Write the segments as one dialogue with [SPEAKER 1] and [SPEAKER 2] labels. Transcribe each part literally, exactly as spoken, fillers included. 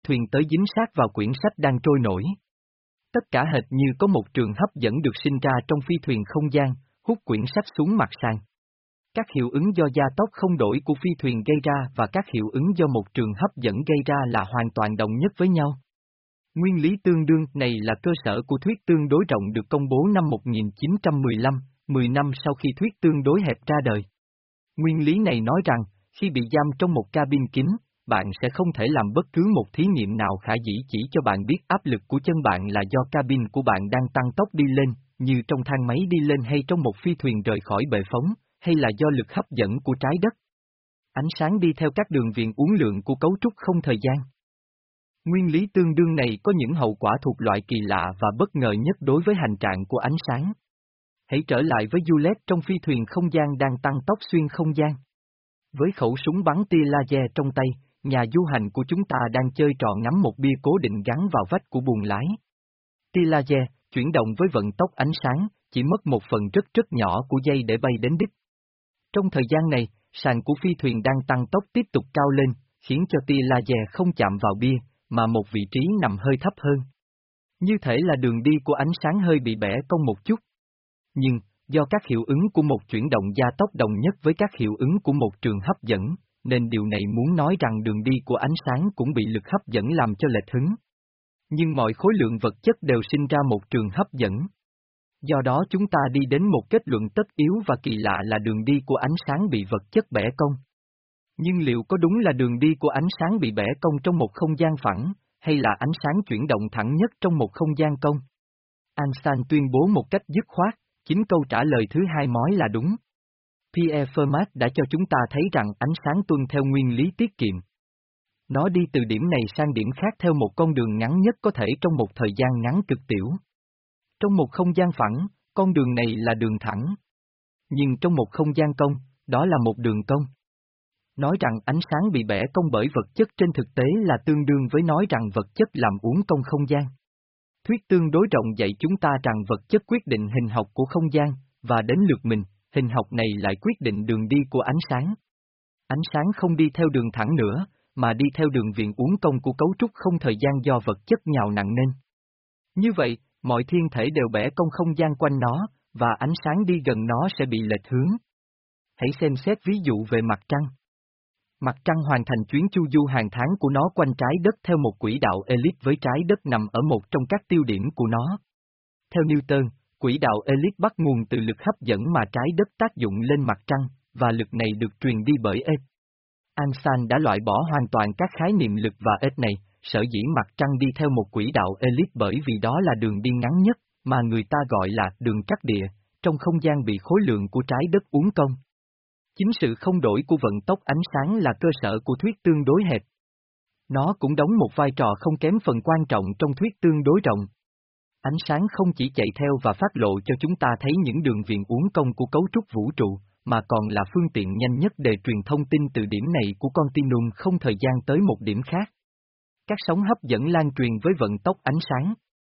[SPEAKER 1] thuyền tới dính sát vào quyển sách đang trôi nổi. Tất cả hệt như có một trường hấp dẫn được sinh ra trong phi thuyền không gian, hút quyển sách xuống mặt sàn. Các hiệu ứng do gia tốc không đổi của phi thuyền gây ra và các hiệu ứng do một trường hấp dẫn gây ra là hoàn toàn đồng nhất với nhau. Nguyên lý tương đương này là cơ sở của thuyết tương đối rộng được công bố năm một nghìn chín trăm mười lăm, mười năm sau khi thuyết tương đối hẹp ra đời. Nguyên lý này nói rằng, khi bị giam trong một cabin kín, bạn sẽ không thể làm bất cứ một thí nghiệm nào khả dĩ chỉ cho bạn biết áp lực của chân bạn là do cabin của bạn đang tăng tốc đi lên, như trong thang máy đi lên hay trong một phi thuyền rời khỏi bệ phóng, hay là do lực hấp dẫn của trái đất. Ánh sáng đi theo các đường viền uốn lượn của cấu trúc không thời gian. Nguyên lý tương đương này có những hậu quả thuộc loại kỳ lạ và bất ngờ nhất đối với hành trạng của ánh sáng. Hãy trở lại với Juliet trong phi thuyền không gian đang tăng tốc xuyên không gian. Với khẩu súng bắn tia laser trong tay, nhà du hành của chúng ta đang chơi trò ngắm một bia cố định gắn vào vách của buồng lái. Tia laser, chuyển động với vận tốc ánh sáng, chỉ mất một phần rất rất nhỏ của giây để bay đến đích. Trong thời gian này, sàn của phi thuyền đang tăng tốc tiếp tục cao lên, khiến cho tia laser không chạm vào bia, mà một vị trí nằm hơi thấp hơn. Như thể là đường đi của ánh sáng hơi bị bẻ cong một chút. Nhưng, do các hiệu ứng của một chuyển động gia tốc đồng nhất với các hiệu ứng của một trường hấp dẫn, nên điều này muốn nói rằng đường đi của ánh sáng cũng bị lực hấp dẫn làm cho lệch hướng. Nhưng mọi khối lượng vật chất đều sinh ra một trường hấp dẫn. Do đó chúng ta đi đến một kết luận tất yếu và kỳ lạ là đường đi của ánh sáng bị vật chất bẻ cong. Nhưng liệu có đúng là đường đi của ánh sáng bị bẻ cong trong một không gian phẳng, hay là ánh sáng chuyển động thẳng nhất trong một không gian cong? Einstein tuyên bố một cách dứt khoát, chính câu trả lời thứ hai mói là đúng. Pierre Fermat đã cho chúng ta thấy rằng ánh sáng tuân theo nguyên lý tiết kiệm. Nó đi từ điểm này sang điểm khác theo một con đường ngắn nhất có thể trong một thời gian ngắn cực tiểu. Trong một không gian phẳng, con đường này là đường thẳng. Nhưng trong một không gian cong, đó là một đường cong. Nói rằng ánh sáng bị bẻ cong bởi vật chất trên thực tế là tương đương với nói rằng vật chất làm uốn cong không gian. Thuyết tương đối rộng dạy chúng ta rằng vật chất quyết định hình học của không gian, và đến lượt mình, hình học này lại quyết định đường đi của ánh sáng. Ánh sáng không đi theo đường thẳng nữa, mà đi theo đường viền uốn cong của cấu trúc không thời gian do vật chất nhào nặng nên. Như vậy, mọi thiên thể đều bẻ cong không gian quanh nó, và ánh sáng đi gần nó sẽ bị lệch hướng. Hãy xem xét ví dụ về mặt trăng. Mặt trăng hoàn thành chuyến chu du hàng tháng của nó quanh trái đất theo một quỹ đạo elip với trái đất nằm ở một trong các tiêu điểm của nó. Theo Newton, quỹ đạo elip bắt nguồn từ lực hấp dẫn mà trái đất tác dụng lên mặt trăng, và lực này được truyền đi bởi ếch. Einstein đã loại bỏ hoàn toàn các khái niệm lực và ếch này, sở dĩ mặt trăng đi theo một quỹ đạo elip bởi vì đó là đường đi ngắn nhất, mà người ta gọi là đường trắc địa, trong không gian bị khối lượng của trái đất uốn cong. Chính sự không đổi của vận tốc ánh sáng là cơ sở của thuyết tương đối hẹp. Nó cũng đóng một vai trò không kém phần quan trọng trong thuyết tương đối rộng. Ánh sáng không chỉ chạy theo và phát lộ cho chúng ta thấy những đường viền uốn cong của cấu trúc vũ trụ, mà còn là phương tiện nhanh nhất để truyền thông tin từ điểm này của continuum không thời gian tới một điểm khác. Các sóng hấp dẫn lan truyền với vận tốc ánh sáng.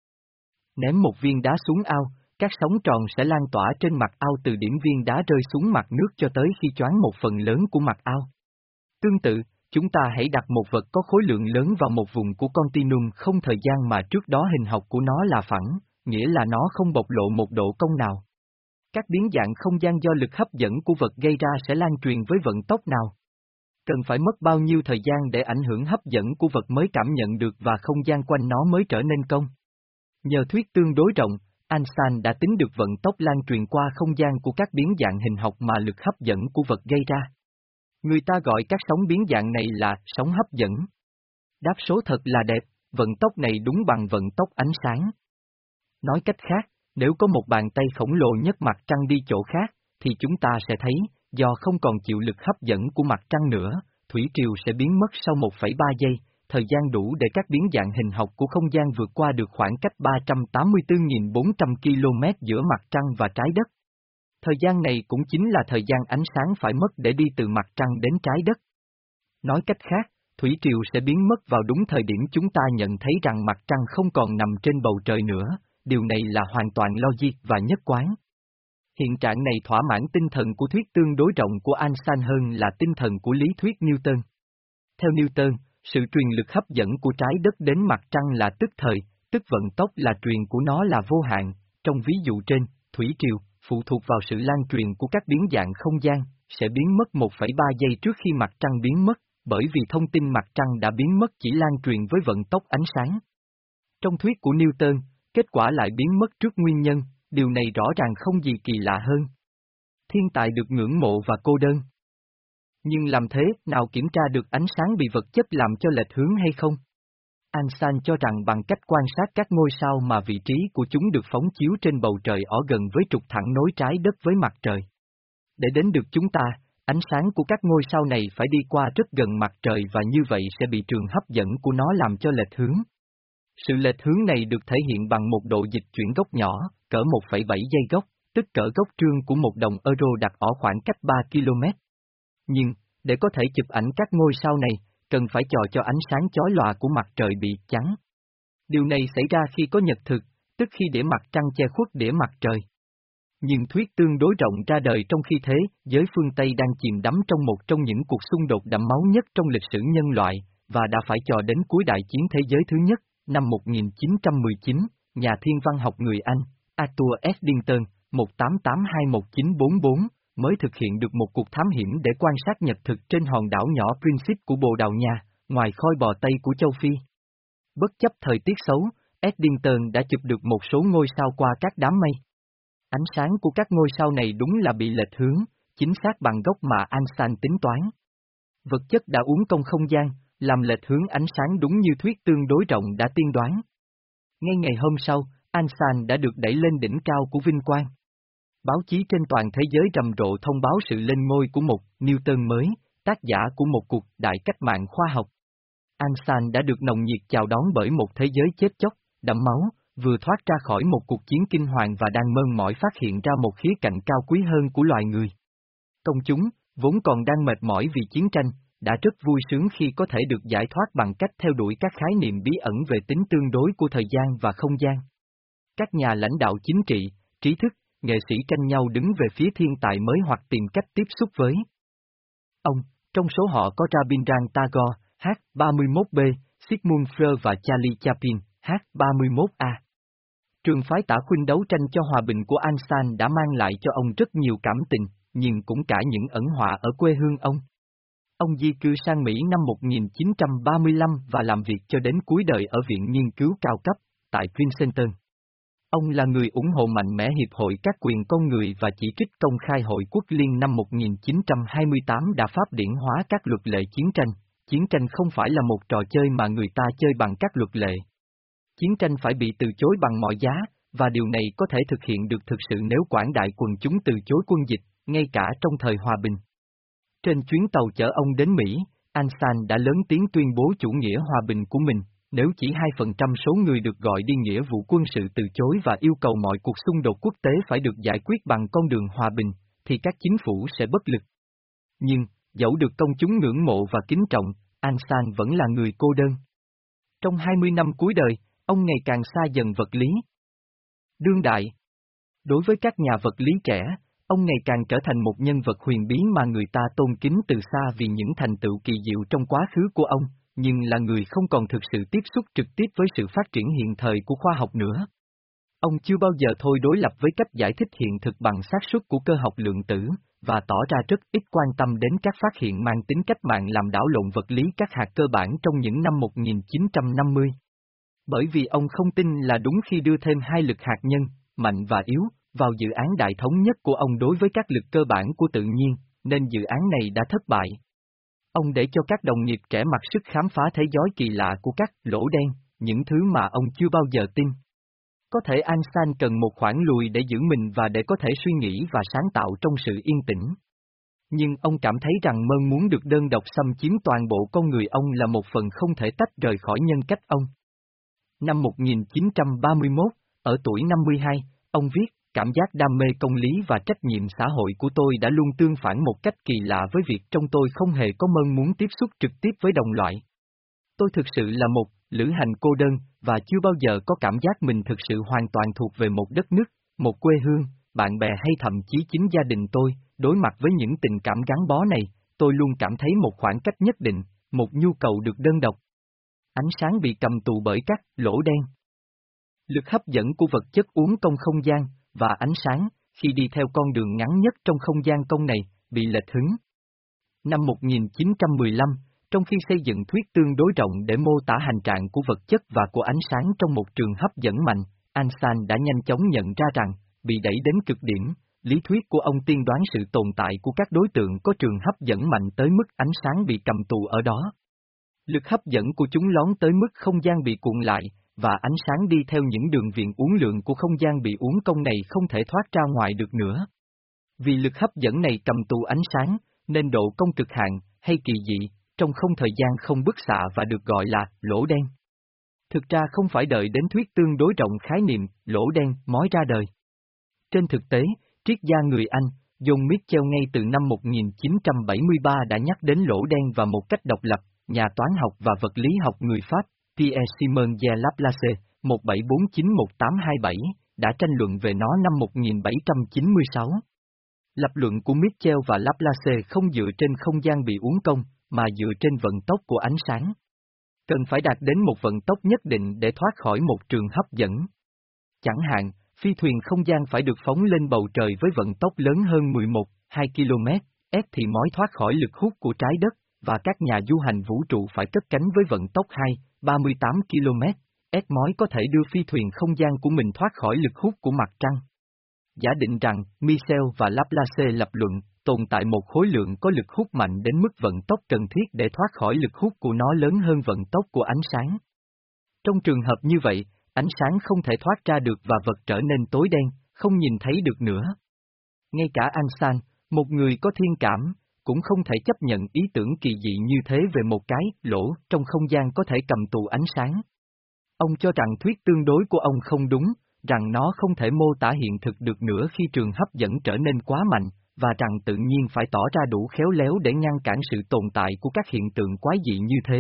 [SPEAKER 1] Ném một viên đá xuống ao, các sóng tròn sẽ lan tỏa trên mặt ao từ điểm viên đá rơi xuống mặt nước cho tới khi choáng một phần lớn của mặt ao. Tương tự, chúng ta hãy đặt một vật có khối lượng lớn vào một vùng của continuum không thời gian mà trước đó hình học của nó là phẳng, nghĩa là nó không bộc lộ một độ cong nào. Các biến dạng không gian do lực hấp dẫn của vật gây ra sẽ lan truyền với vận tốc nào? Cần phải mất bao nhiêu thời gian để ảnh hưởng hấp dẫn của vật mới cảm nhận được và không gian quanh nó mới trở nên cong? Nhờ thuyết tương đối rộng, Einstein đã tính được vận tốc lan truyền qua không gian của các biến dạng hình học mà lực hấp dẫn của vật gây ra. Người ta gọi các sóng biến dạng này là sóng hấp dẫn. Đáp số thật là đẹp, vận tốc này đúng bằng vận tốc ánh sáng. Nói cách khác, nếu có một bàn tay khổng lồ nhấc mặt trăng đi chỗ khác, thì chúng ta sẽ thấy, do không còn chịu lực hấp dẫn của mặt trăng nữa, thủy triều sẽ biến mất sau một phẩy ba giây, thời gian đủ để các biến dạng hình học của không gian vượt qua được khoảng cách ba trăm tám mươi tư nghìn bốn trăm ki lô mét giữa mặt trăng và trái đất. Thời gian này cũng chính là thời gian ánh sáng phải mất để đi từ mặt trăng đến trái đất. Nói cách khác, thủy triều sẽ biến mất vào đúng thời điểm chúng ta nhận thấy rằng mặt trăng không còn nằm trên bầu trời nữa, điều này là hoàn toàn logic và nhất quán. Hiện trạng này thỏa mãn tinh thần của thuyết tương đối rộng của Einstein hơn là tinh thần của lý thuyết Newton. Theo Newton, Sự truyền lực hấp dẫn của trái đất đến mặt trăng là tức thời, tức vận tốc là truyền của nó là vô hạn, trong ví dụ trên, thủy triều, phụ thuộc vào sự lan truyền của các biến dạng không gian, sẽ biến mất một phẩy ba giây trước khi mặt trăng biến mất, bởi vì thông tin mặt trăng đã biến mất chỉ lan truyền với vận tốc ánh sáng. Trong thuyết của Newton, kết quả lại biến mất trước nguyên nhân, điều này rõ ràng không gì kỳ lạ hơn. Thiên tài được ngưỡng mộ và cô đơn. Nhưng làm thế, nào kiểm tra được ánh sáng bị vật chất làm cho lệch hướng hay không? Einstein cho rằng bằng cách quan sát các ngôi sao mà vị trí của chúng được phóng chiếu trên bầu trời ở gần với trục thẳng nối trái đất với mặt trời. Để đến được chúng ta, ánh sáng của các ngôi sao này phải đi qua rất gần mặt trời và như vậy sẽ bị trường hấp dẫn của nó làm cho lệch hướng. Sự lệch hướng này được thể hiện bằng một độ dịch chuyển góc nhỏ, cỡ một phẩy bảy giây góc, tức cỡ góc trương của một đồng euro đặt ở khoảng cách ba ki lô mét. Nhưng, để có thể chụp ảnh các ngôi sao này, cần phải chò cho ánh sáng chói lòa của mặt trời bị chắn. Điều này xảy ra khi có nhật thực, tức khi đĩa mặt trăng che khuất đĩa mặt trời. Nhưng thuyết tương đối rộng ra đời trong khi thế, giới phương Tây đang chìm đắm trong một trong những cuộc xung đột đẫm máu nhất trong lịch sử nhân loại, và đã phải chờ đến cuối đại chiến thế giới thứ nhất, năm một nghìn chín trăm mười chín, nhà thiên văn học người Anh, Arthur Eddington, một tám tám hai một chín bốn bốn, mới thực hiện được một cuộc thám hiểm để quan sát nhật thực trên hòn đảo nhỏ Principe của Bồ Đào Nha, ngoài khoi bò Tây của châu Phi. Bất chấp thời tiết xấu, Eddington đã chụp được một số ngôi sao qua các đám mây. Ánh sáng của các ngôi sao này đúng là bị lệch hướng, chính xác bằng góc mà Einstein tính toán. Vật chất đã uốn cong không gian, làm lệch hướng ánh sáng đúng như thuyết tương đối rộng đã tiên đoán. Ngay ngày hôm sau, Einstein đã được đẩy lên đỉnh cao của vinh quang. Báo chí trên toàn thế giới rầm rộ thông báo sự lên ngôi của một Newton mới, tác giả của một cuộc đại cách mạng khoa học. Einstein đã được nồng nhiệt chào đón bởi một thế giới chết chóc, đẫm máu, vừa thoát ra khỏi một cuộc chiến kinh hoàng và đang mơn mỏi phát hiện ra một khía cạnh cao quý hơn của loài người. Công chúng, vốn còn đang mệt mỏi vì chiến tranh, đã rất vui sướng khi có thể được giải thoát bằng cách theo đuổi các khái niệm bí ẩn về tính tương đối của thời gian và không gian. Các nhà lãnh đạo chính trị, trí thức, nghệ sĩ tranh nhau đứng về phía thiên tài mới hoặc tìm cách tiếp xúc với ông, trong số họ có Rabindranath Tagore, H ba mươi mốt B, Sigmund Freud và Charlie Chaplin, H ba mươi mốt A. Trường phái tả khuynh đấu tranh cho hòa bình của Einstein đã mang lại cho ông rất nhiều cảm tình, nhưng cũng cả những ẩn họa ở quê hương ông. Ông di cư sang Mỹ năm một nghìn chín trăm ba mươi lăm và làm việc cho đến cuối đời ở Viện Nghiên cứu Cao cấp, tại Princeton. Ông là người ủng hộ mạnh mẽ Hiệp hội các quyền con người và chỉ trích công khai Hội Quốc Liên năm một nghìn chín trăm hai mươi tám đã pháp điển hóa các luật lệ chiến tranh. Chiến tranh không phải là một trò chơi mà người ta chơi bằng các luật lệ. Chiến tranh phải bị từ chối bằng mọi giá, và điều này có thể thực hiện được thực sự nếu quảng đại quần chúng từ chối quân dịch, ngay cả trong thời hòa bình. Trên chuyến tàu chở ông đến Mỹ, Einstein đã lớn tiếng tuyên bố chủ nghĩa hòa bình của mình. Nếu chỉ hai phần trăm số người được gọi đi nghĩa vụ quân sự từ chối và yêu cầu mọi cuộc xung đột quốc tế phải được giải quyết bằng con đường hòa bình, thì các chính phủ sẽ bất lực. Nhưng, dẫu được công chúng ngưỡng mộ và kính trọng, Einstein vẫn là người cô đơn. Trong hai mươi năm cuối đời, ông ngày càng xa dần vật lý đương đại. Đối với các nhà vật lý trẻ, ông ngày càng trở thành một nhân vật huyền bí mà người ta tôn kính từ xa vì những thành tựu kỳ diệu trong quá khứ của ông, nhưng là người không còn thực sự tiếp xúc trực tiếp với sự phát triển hiện thời của khoa học nữa. Ông chưa bao giờ thôi đối lập với cách giải thích hiện thực bằng xác suất của cơ học lượng tử, và tỏ ra rất ít quan tâm đến các phát hiện mang tính cách mạng làm đảo lộn vật lý các hạt cơ bản trong những năm một nghìn chín trăm năm mươi. Bởi vì ông không tin là đúng khi đưa thêm hai lực hạt nhân, mạnh và yếu, vào dự án đại thống nhất của ông đối với các lực cơ bản của tự nhiên, nên dự án này đã thất bại. Ông để cho các đồng nghiệp trẻ mặc sức khám phá thế giới kỳ lạ của các lỗ đen, những thứ mà ông chưa bao giờ tin. Có thể Einstein cần một khoảng lùi để giữ mình và để có thể suy nghĩ và sáng tạo trong sự yên tĩnh. Nhưng ông cảm thấy rằng mơ muốn được đơn độc xâm chiếm toàn bộ con người ông là một phần không thể tách rời khỏi nhân cách ông. Năm một nghìn chín trăm ba mươi mốt, ở tuổi năm mươi hai, ông viết, cảm giác đam mê công lý và trách nhiệm xã hội của tôi đã luôn tương phản một cách kỳ lạ với việc trong tôi không hề có mơ muốn tiếp xúc trực tiếp với đồng loại. Tôi thực sự là một lữ hành cô đơn, và chưa bao giờ có cảm giác mình thực sự hoàn toàn thuộc về một đất nước, một quê hương, bạn bè hay thậm chí chính gia đình tôi. Đối mặt với những tình cảm gắn bó này, tôi luôn cảm thấy một khoảng cách nhất định, một nhu cầu được đơn độc. Ánh sáng bị cầm tù bởi các lỗ đen. Lực hấp dẫn của vật chất uốn cong không gian, và ánh sáng, khi đi theo con đường ngắn nhất trong không gian cong này, bị lệch hướng. Năm một nghìn chín trăm mười lăm, trong khi xây dựng thuyết tương đối rộng để mô tả hành trạng của vật chất và của ánh sáng trong một trường hấp dẫn mạnh, Einstein đã nhanh chóng nhận ra rằng, bị đẩy đến cực điểm, lý thuyết của ông tiên đoán sự tồn tại của các đối tượng có trường hấp dẫn mạnh tới mức ánh sáng bị cầm tù ở đó. Lực hấp dẫn của chúng lón tới mức không gian bị cuộn lại, và ánh sáng đi theo những đường viền uốn lượn của không gian bị uốn cong này không thể thoát ra ngoài được nữa. Vì lực hấp dẫn này cầm tù ánh sáng, nên độ cong cực hạn, hay kỳ dị, trong không thời gian không bức xạ và được gọi là lỗ đen. Thực ra không phải đợi đến thuyết tương đối rộng khái niệm lỗ đen mới ra đời. Trên thực tế, triết gia người Anh, John Michell ngay từ năm một nghìn chín trăm bảy mươi ba đã nhắc đến lỗ đen và một cách độc lập, nhà toán học và vật lý học người Pháp, Pierre-Simon de Laplace, một bảy bốn chín một tám hai bảy, đã tranh luận về nó năm một nghìn bảy trăm chín mươi sáu. Lập luận của Michell và Laplace không dựa trên không gian bị uốn cong, mà dựa trên vận tốc của ánh sáng. Cần phải đạt đến một vận tốc nhất định để thoát khỏi một trường hấp dẫn. Chẳng hạn, phi thuyền không gian phải được phóng lên bầu trời với vận tốc lớn hơn mười một phẩy hai ki lô mét trên giờ thì mới thoát khỏi lực hút của trái đất, và các nhà du hành vũ trụ phải cất cánh với vận tốc hai phẩy ba mươi tám ki lô mét trên giờ mới có thể đưa phi thuyền không gian của mình thoát khỏi lực hút của mặt trăng. Giả định rằng, Michell và Laplace lập luận, tồn tại một khối lượng có lực hút mạnh đến mức vận tốc cần thiết để thoát khỏi lực hút của nó lớn hơn vận tốc của ánh sáng. Trong trường hợp như vậy, ánh sáng không thể thoát ra được và vật trở nên tối đen, không nhìn thấy được nữa. Ngay cả Einstein, một người có thiên cảm, cũng không thể chấp nhận ý tưởng kỳ dị như thế về một cái lỗ trong không gian có thể cầm tù ánh sáng. Ông cho rằng thuyết tương đối của ông không đúng, rằng nó không thể mô tả hiện thực được nữa khi trường hấp dẫn trở nên quá mạnh, và rằng tự nhiên phải tỏ ra đủ khéo léo để ngăn cản sự tồn tại của các hiện tượng quái dị như thế.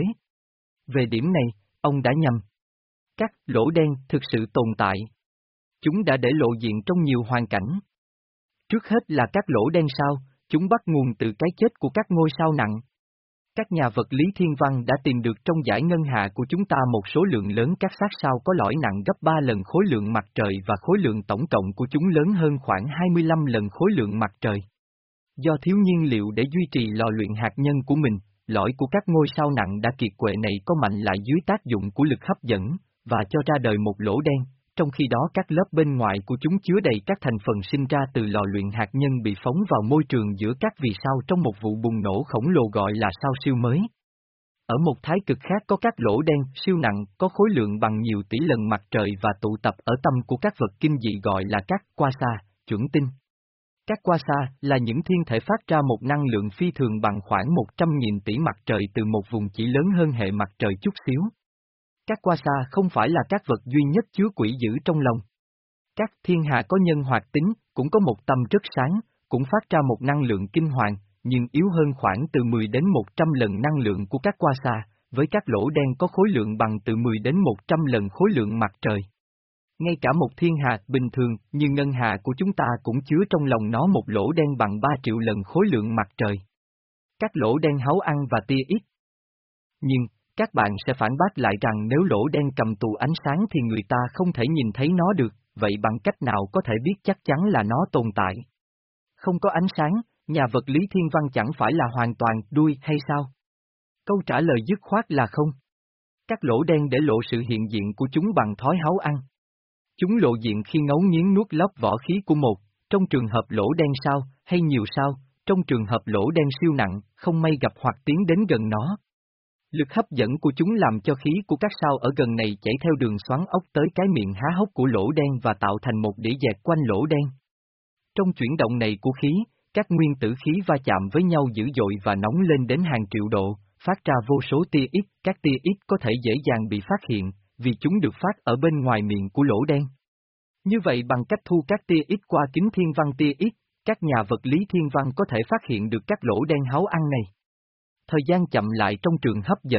[SPEAKER 1] Về điểm này, ông đã nhầm. Các lỗ đen thực sự tồn tại. Chúng đã để lộ diện trong nhiều hoàn cảnh. Trước hết là các lỗ đen sao, chúng bắt nguồn từ cái chết của các ngôi sao nặng. Các nhà vật lý thiên văn đã tìm được trong dải ngân hà của chúng ta một số lượng lớn các xác sao có lõi nặng gấp ba lần khối lượng mặt trời và khối lượng tổng cộng của chúng lớn hơn khoảng hai mươi lăm lần khối lượng mặt trời. Do thiếu nhiên liệu để duy trì lò luyện hạt nhân của mình, lõi của các ngôi sao nặng đã kiệt quệ này có mạnh lại dưới tác dụng của lực hấp dẫn, và cho ra đời một lỗ đen, trong khi đó các lớp bên ngoài của chúng chứa đầy các thành phần sinh ra từ lò luyện hạt nhân bị phóng vào môi trường giữa các vì sao trong một vụ bùng nổ khổng lồ gọi là sao siêu mới. Ở một thái cực khác có các lỗ đen siêu nặng có khối lượng bằng nhiều tỷ lần mặt trời và tụ tập ở tâm của các vật kinh dị gọi là các quasar, chuẩn tinh. Các quasar là những thiên thể phát ra một năng lượng phi thường bằng khoảng một trăm nghìn tỷ mặt trời từ một vùng chỉ lớn hơn hệ mặt trời chút xíu. Các quasar không phải là các vật duy nhất chứa quỷ dữ trong lòng. Các thiên hà có nhân hoạt tính, cũng có một tâm rất sáng, cũng phát ra một năng lượng kinh hoàng, nhưng yếu hơn khoảng từ mười đến một trăm lần năng lượng của các quasar, với các lỗ đen có khối lượng bằng từ mười đến một trăm lần khối lượng mặt trời. Ngay cả một thiên hà bình thường như ngân hà của chúng ta cũng chứa trong lòng nó một lỗ đen bằng ba triệu lần khối lượng mặt trời. Các lỗ đen háu ăn và tia ít. Nhưng, các bạn sẽ phản bác lại rằng nếu lỗ đen cầm tù ánh sáng thì người ta không thể nhìn thấy nó được, vậy bằng cách nào có thể biết chắc chắn là nó tồn tại? Không có ánh sáng, nhà vật lý thiên văn chẳng phải là hoàn toàn đuôi hay sao? Câu trả lời dứt khoát là không. Các lỗ đen để lộ sự hiện diện của chúng bằng thói háu ăn. Chúng lộ diện khi ngấu nghiến nuốt lóc vỏ khí của một, trong trường hợp lỗ đen sao, hay nhiều sao, trong trường hợp lỗ đen siêu nặng, không may gặp hoặc tiến đến gần nó. Lực hấp dẫn của chúng làm cho khí của các sao ở gần này chảy theo đường xoắn ốc tới cái miệng há hốc của lỗ đen và tạo thành một đĩa dẹt quanh lỗ đen. Trong chuyển động này của khí, các nguyên tử khí va chạm với nhau dữ dội và nóng lên đến hàng triệu độ, phát ra vô số tia X. Các tia X có thể dễ dàng bị phát hiện, vì chúng được phát ở bên ngoài miệng của lỗ đen. Như vậy bằng cách thu các tia X qua kính thiên văn tia X, các nhà vật lý thiên văn có thể phát hiện được các lỗ đen háu ăn này. Thời gian chậm lại trong trường hấp dẫn.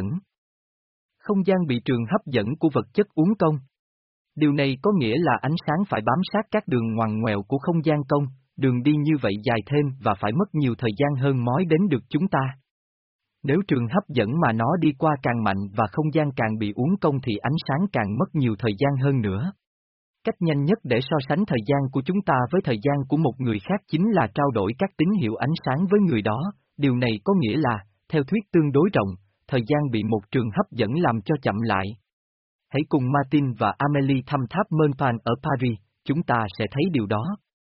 [SPEAKER 1] Không gian bị trường hấp dẫn của vật chất uốn cong. Điều này có nghĩa là ánh sáng phải bám sát các đường ngoằn ngoèo của không gian cong, đường đi như vậy dài thêm và phải mất nhiều thời gian hơn mới đến được chúng ta. Nếu trường hấp dẫn mà nó đi qua càng mạnh và không gian càng bị uốn cong thì ánh sáng càng mất nhiều thời gian hơn nữa. Cách nhanh nhất để so sánh thời gian của chúng ta với thời gian của một người khác chính là trao đổi các tín hiệu ánh sáng với người đó, điều này có nghĩa là, theo thuyết tương đối rộng, thời gian bị một trường hấp dẫn làm cho chậm lại. Hãy cùng Martin và Amélie thăm tháp Montparnasse ở Paris, chúng ta sẽ thấy điều đó.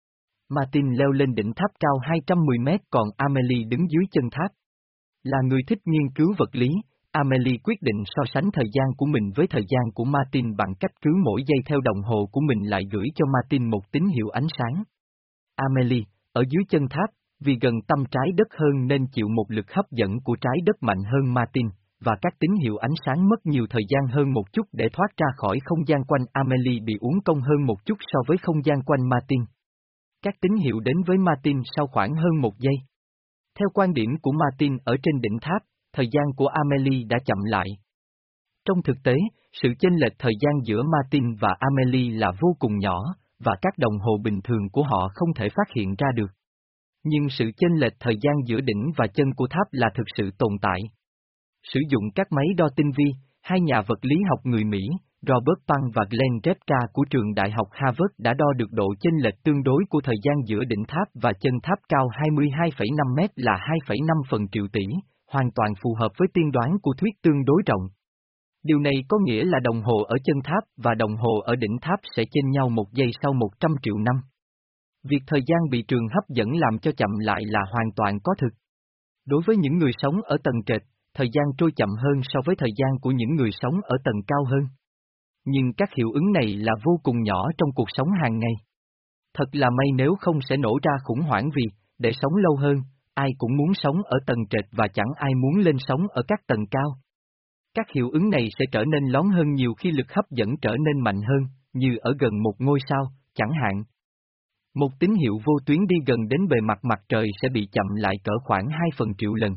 [SPEAKER 1] Martin leo lên đỉnh tháp cao hai trăm mười mét còn Amélie đứng dưới chân tháp. Là người thích nghiên cứu vật lý, Amélie quyết định so sánh thời gian của mình với thời gian của Martin bằng cách cứ mỗi giây theo đồng hồ của mình lại gửi cho Martin một tín hiệu ánh sáng. Amélie, ở dưới chân tháp, vì gần tâm trái đất hơn nên chịu một lực hấp dẫn của trái đất mạnh hơn Martin, và các tín hiệu ánh sáng mất nhiều thời gian hơn một chút để thoát ra khỏi không gian quanh Amélie bị uốn cong hơn một chút so với không gian quanh Martin. Các tín hiệu đến với Martin sau khoảng hơn một giây. Theo quan điểm của Martin ở trên đỉnh tháp, thời gian của Amélie đã chậm lại. Trong thực tế, sự chênh lệch thời gian giữa Martin và Amélie là vô cùng nhỏ, và các đồng hồ bình thường của họ không thể phát hiện ra được. Nhưng sự chênh lệch thời gian giữa đỉnh và chân của tháp là thực sự tồn tại. Sử dụng các máy đo tinh vi, hai nhà vật lý học người Mỹ, Robert Pang và Glenn Repka của trường Đại học Harvard đã đo được độ chênh lệch tương đối của thời gian giữa đỉnh tháp và chân tháp cao hai mươi hai phẩy năm mét là hai phẩy năm phần triệu tỷ, hoàn toàn phù hợp với tiên đoán của thuyết tương đối rộng. Điều này có nghĩa là đồng hồ ở chân tháp và đồng hồ ở đỉnh tháp sẽ chênh nhau một giây sau một trăm triệu năm. Việc thời gian bị trường hấp dẫn làm cho chậm lại là hoàn toàn có thực. Đối với những người sống ở tầng trệt, thời gian trôi chậm hơn so với thời gian của những người sống ở tầng cao hơn. Nhưng các hiệu ứng này là vô cùng nhỏ trong cuộc sống hàng ngày. Thật là may nếu không sẽ nổ ra khủng hoảng vì, để sống lâu hơn, ai cũng muốn sống ở tầng trệt và chẳng ai muốn lên sống ở các tầng cao. Các hiệu ứng này sẽ trở nên lớn hơn nhiều khi lực hấp dẫn trở nên mạnh hơn, như ở gần một ngôi sao, chẳng hạn. Một tín hiệu vô tuyến đi gần đến bề mặt mặt trời sẽ bị chậm lại cỡ khoảng hai phần triệu lần.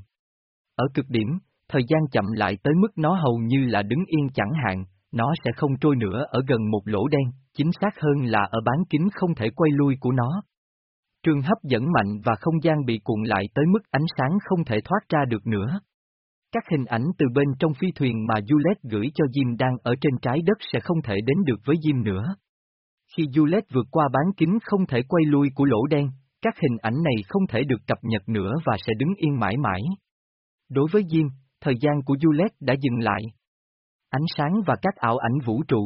[SPEAKER 1] Ở cực điểm, thời gian chậm lại tới mức nó hầu như là đứng yên chẳng hạn, nó sẽ không trôi nữa ở gần một lỗ đen, chính xác hơn là ở bán kính không thể quay lui của nó. Trường hấp dẫn mạnh và không gian bị cuộn lại tới mức ánh sáng không thể thoát ra được nữa. Các hình ảnh từ bên trong phi thuyền mà Juliet gửi cho Jim đang ở trên trái đất sẽ không thể đến được với Jim nữa. Khi Juliet vượt qua bán kính không thể quay lui của lỗ đen, các hình ảnh này không thể được cập nhật nữa và sẽ đứng yên mãi mãi. Đối với Jim, thời gian của Juliet đã dừng lại. Ánh sáng và các ảo ảnh vũ trụ.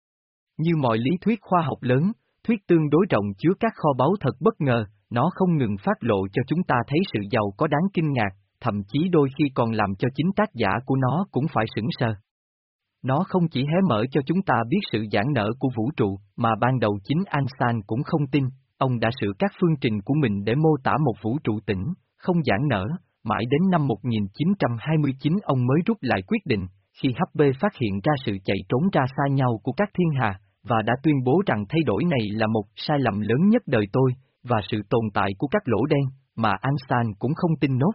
[SPEAKER 1] Như mọi lý thuyết khoa học lớn, thuyết tương đối rộng chứa các kho báu thật bất ngờ, nó không ngừng phát lộ cho chúng ta thấy sự giàu có đáng kinh ngạc, thậm chí đôi khi còn làm cho chính tác giả của nó cũng phải sửng sờ. Nó không chỉ hé mở cho chúng ta biết sự giãn nở của vũ trụ, mà ban đầu chính Einstein cũng không tin, ông đã sửa các phương trình của mình để mô tả một vũ trụ tĩnh, không giãn nở, mãi đến năm một nghìn chín trăm hai mươi chín ông mới rút lại quyết định, khi Hubble phát hiện ra sự chạy trốn ra xa nhau của các thiên hà, và đã tuyên bố rằng thay đổi này là một sai lầm lớn nhất đời tôi, và sự tồn tại của các lỗ đen, mà Einstein cũng không tin nốt.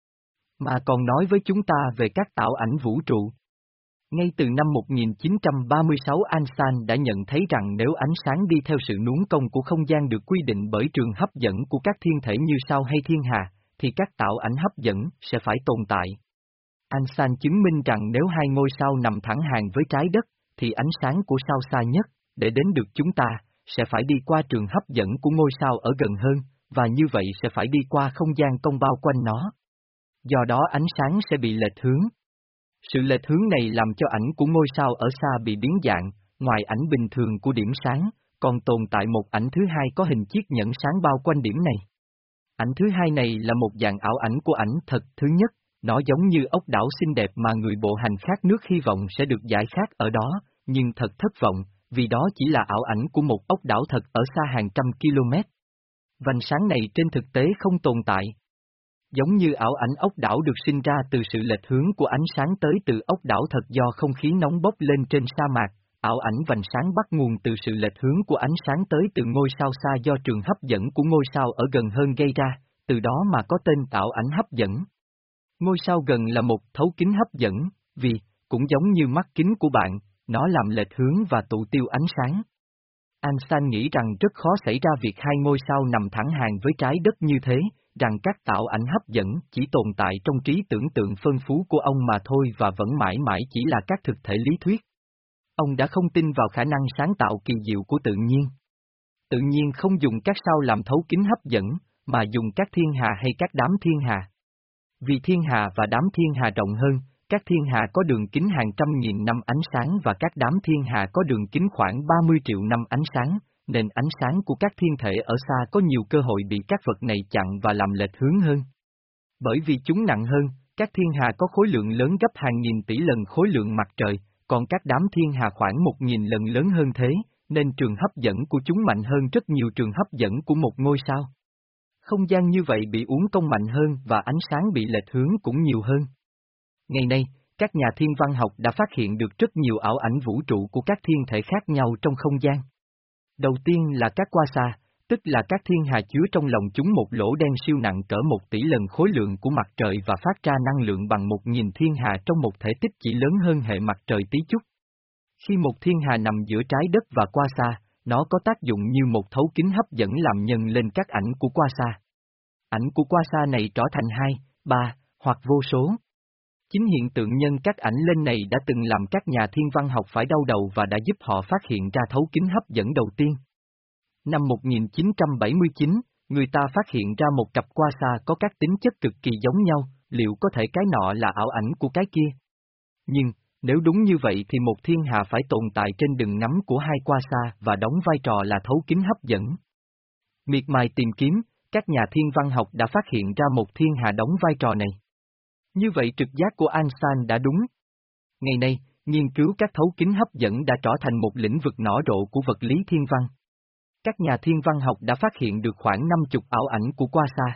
[SPEAKER 1] Mà còn nói với chúng ta về các tạo ảnh vũ trụ. Ngay từ năm một nghìn chín trăm ba mươi sáu Einstein đã nhận thấy rằng nếu ánh sáng đi theo sự nuốn cong của không gian được quy định bởi trường hấp dẫn của các thiên thể như sao hay thiên hà, thì các tạo ảnh hấp dẫn sẽ phải tồn tại. Einstein chứng minh rằng nếu hai ngôi sao nằm thẳng hàng với trái đất, thì ánh sáng của sao xa nhất, để đến được chúng ta, sẽ phải đi qua trường hấp dẫn của ngôi sao ở gần hơn, và như vậy sẽ phải đi qua không gian cong bao quanh nó. Do đó ánh sáng sẽ bị lệch hướng. Sự lệch hướng này làm cho ảnh của ngôi sao ở xa bị biến dạng, ngoài ảnh bình thường của điểm sáng, còn tồn tại một ảnh thứ hai có hình chiếc nhẫn sáng bao quanh điểm này. Ảnh thứ hai này là một dạng ảo ảnh của ảnh thật thứ nhất, nó giống như ốc đảo xinh đẹp mà người bộ hành khát nước hy vọng sẽ được giải khát ở đó, nhưng thật thất vọng, vì đó chỉ là ảo ảnh của một ốc đảo thật ở xa hàng trăm km. Vành sáng này trên thực tế không tồn tại. Giống như ảo ảnh ốc đảo được sinh ra từ sự lệch hướng của ánh sáng tới từ ốc đảo thật do không khí nóng bốc lên trên sa mạc, ảo ảnh vành sáng bắt nguồn từ sự lệch hướng của ánh sáng tới từ ngôi sao xa do trường hấp dẫn của ngôi sao ở gần hơn gây ra, từ đó mà có tên ảo ảnh hấp dẫn. Ngôi sao gần là một thấu kính hấp dẫn, vì, cũng giống như mắt kính của bạn, nó làm lệch hướng và tụ tiêu ánh sáng. Einstein nghĩ rằng rất khó xảy ra việc hai ngôi sao nằm thẳng hàng với trái đất như thế, rằng các ảo ảnh hấp dẫn chỉ tồn tại trong trí tưởng tượng phân phú của ông mà thôi và vẫn mãi mãi chỉ là các thực thể lý thuyết. Ông đã không tin vào khả năng sáng tạo kỳ diệu của tự nhiên. Tự nhiên không dùng các sao làm thấu kính hấp dẫn, mà dùng các thiên hà hay các đám thiên hà. Vì thiên hà và đám thiên hà rộng hơn, các thiên hà có đường kính hàng trăm nghìn năm ánh sáng và các đám thiên hà có đường kính khoảng ba mươi triệu năm ánh sáng, nên ánh sáng của các thiên thể ở xa có nhiều cơ hội bị các vật này chặn và làm lệch hướng hơn. Bởi vì chúng nặng hơn, các thiên hà có khối lượng lớn gấp hàng nghìn tỷ lần khối lượng mặt trời, còn các đám thiên hà khoảng một nghìn lần lớn hơn thế, nên trường hấp dẫn của chúng mạnh hơn rất nhiều trường hấp dẫn của một ngôi sao. Không gian như vậy bị uốn cong mạnh hơn và ánh sáng bị lệch hướng cũng nhiều hơn. Ngày nay, các nhà thiên văn học đã phát hiện được rất nhiều ảo ảnh vũ trụ của các thiên thể khác nhau trong không gian. Đầu tiên là các quasar, tức là các thiên hà chứa trong lòng chúng một lỗ đen siêu nặng cỡ một tỷ lần khối lượng của mặt trời và phát ra năng lượng bằng một nghìn thiên hà trong một thể tích chỉ lớn hơn hệ mặt trời tí chút. Khi một thiên hà nằm giữa trái đất và quasar, nó có tác dụng như một thấu kính hấp dẫn làm nhân lên các ảnh của quasar. Ảnh của quasar này trở thành hai, ba, hoặc vô số. Chính hiện tượng nhân các ảnh lên này đã từng làm các nhà thiên văn học phải đau đầu và đã giúp họ phát hiện ra thấu kính hấp dẫn đầu tiên. Năm một nghìn chín trăm bảy mươi chín, người ta phát hiện ra một cặp quasar có các tính chất cực kỳ giống nhau, liệu có thể cái nọ là ảo ảnh của cái kia? Nhưng, nếu đúng như vậy thì một thiên hà phải tồn tại trên đường nắm của hai quasar và đóng vai trò là thấu kính hấp dẫn. Miệt mài tìm kiếm, các nhà thiên văn học đã phát hiện ra một thiên hà đóng vai trò này. Như vậy trực giác của Einstein đã đúng. Ngày nay, nghiên cứu các thấu kính hấp dẫn đã trở thành một lĩnh vực nở rộ của vật lý thiên văn. Các nhà thiên văn học đã phát hiện được khoảng năm mươi ảo ảnh của quasar.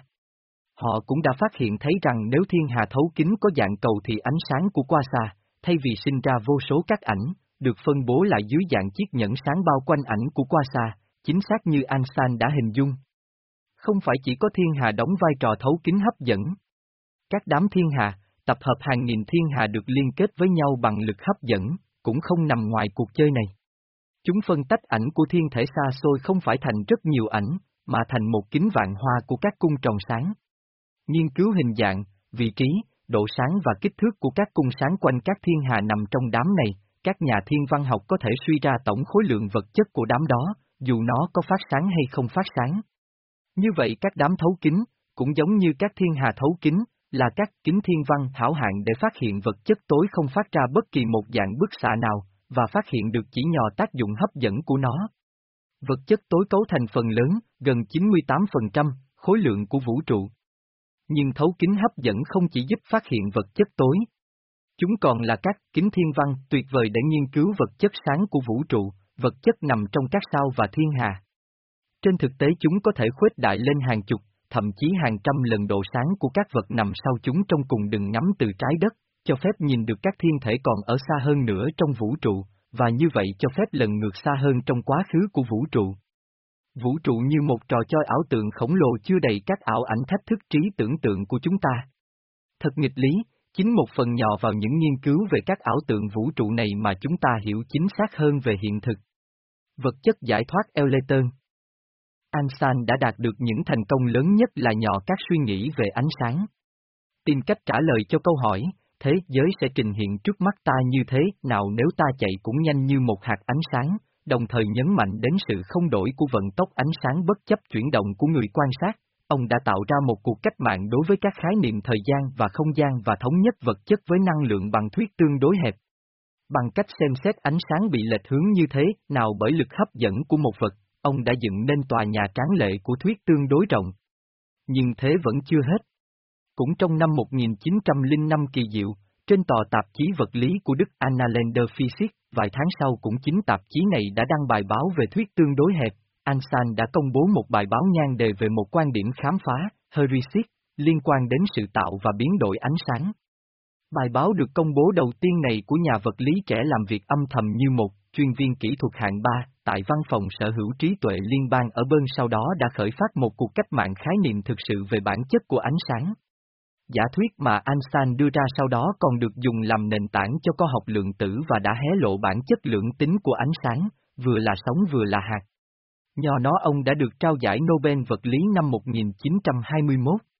[SPEAKER 1] Họ cũng đã phát hiện thấy rằng nếu thiên hà thấu kính có dạng cầu thì ánh sáng của quasar, thay vì sinh ra vô số các ảnh, được phân bố lại dưới dạng chiếc nhẫn sáng bao quanh ảnh của quasar, chính xác như Einstein đã hình dung. Không phải chỉ có thiên hà đóng vai trò thấu kính hấp dẫn. Các đám thiên hà, tập hợp hàng nghìn thiên hà được liên kết với nhau bằng lực hấp dẫn, cũng không nằm ngoài cuộc chơi này. Chúng phân tách ảnh của thiên thể xa xôi không phải thành rất nhiều ảnh, mà thành một kính vạn hoa của các cung tròn sáng. Nghiên cứu hình dạng, vị trí, độ sáng và kích thước của các cung sáng quanh các thiên hà nằm trong đám này, các nhà thiên văn học có thể suy ra tổng khối lượng vật chất của đám đó, dù nó có phát sáng hay không phát sáng. Như vậy các đám thấu kính, cũng giống như các thiên hà thấu kính, là các kính thiên văn hảo hạn để phát hiện vật chất tối không phát ra bất kỳ một dạng bức xạ nào, và phát hiện được chỉ nhờ tác dụng hấp dẫn của nó. Vật chất tối cấu thành phần lớn, gần chín mươi tám phần trăm, khối lượng của vũ trụ. Nhưng thấu kính hấp dẫn không chỉ giúp phát hiện vật chất tối. Chúng còn là các kính thiên văn tuyệt vời để nghiên cứu vật chất sáng của vũ trụ, vật chất nằm trong các sao và thiên hà. Trên thực tế chúng có thể khuếch đại lên hàng chục, thậm chí hàng trăm lần độ sáng của các vật nằm sau chúng trong cùng đường ngắm từ trái đất, cho phép nhìn được các thiên thể còn ở xa hơn nữa trong vũ trụ, và như vậy cho phép lần ngược xa hơn trong quá khứ của vũ trụ. Vũ trụ như một trò chơi ảo tượng khổng lồ chứa đầy các ảo ảnh thách thức trí tưởng tượng của chúng ta. Thật nghịch lý, chính một phần nhỏ vào những nghiên cứu về các ảo tượng vũ trụ này mà chúng ta hiểu chính xác hơn về hiện thực. Vật chất giải thoát Electron. Einstein đã đạt được những thành công lớn nhất là nhỏ các suy nghĩ về ánh sáng. Tìm cách trả lời cho câu hỏi, thế giới sẽ trình hiện trước mắt ta như thế nào nếu ta chạy cũng nhanh như một hạt ánh sáng, đồng thời nhấn mạnh đến sự không đổi của vận tốc ánh sáng bất chấp chuyển động của người quan sát. Ông đã tạo ra một cuộc cách mạng đối với các khái niệm thời gian và không gian và thống nhất vật chất với năng lượng bằng thuyết tương đối hẹp. Bằng cách xem xét ánh sáng bị lệch hướng như thế nào bởi lực hấp dẫn của một vật, ông đã dựng nên tòa nhà tráng lệ của thuyết tương đối rộng. Nhưng thế vẫn chưa hết. Cũng trong năm một nghìn chín trăm lẻ năm kỳ diệu, trên tờ tạp chí vật lý của Đức Annalender Physik, vài tháng sau cũng chính tạp chí này đã đăng bài báo về thuyết tương đối hẹp. Einstein đã công bố một bài báo nhan đề về một quan điểm khám phá, heuristic, liên quan đến sự tạo và biến đổi ánh sáng. Bài báo được công bố đầu tiên này của nhà vật lý trẻ làm việc âm thầm như một chuyên viên kỹ thuật hạng ba, tại văn phòng sở hữu trí tuệ liên bang ở Bern sau đó đã khởi phát một cuộc cách mạng khái niệm thực sự về bản chất của ánh sáng. Giả thuyết mà Einstein đưa ra sau đó còn được dùng làm nền tảng cho khoa học lượng tử và đã hé lộ bản chất lưỡng tính của ánh sáng, vừa là sóng vừa là hạt. Nhờ nó ông đã được trao giải Nobel vật lý năm một nghìn chín trăm hai mươi mốt.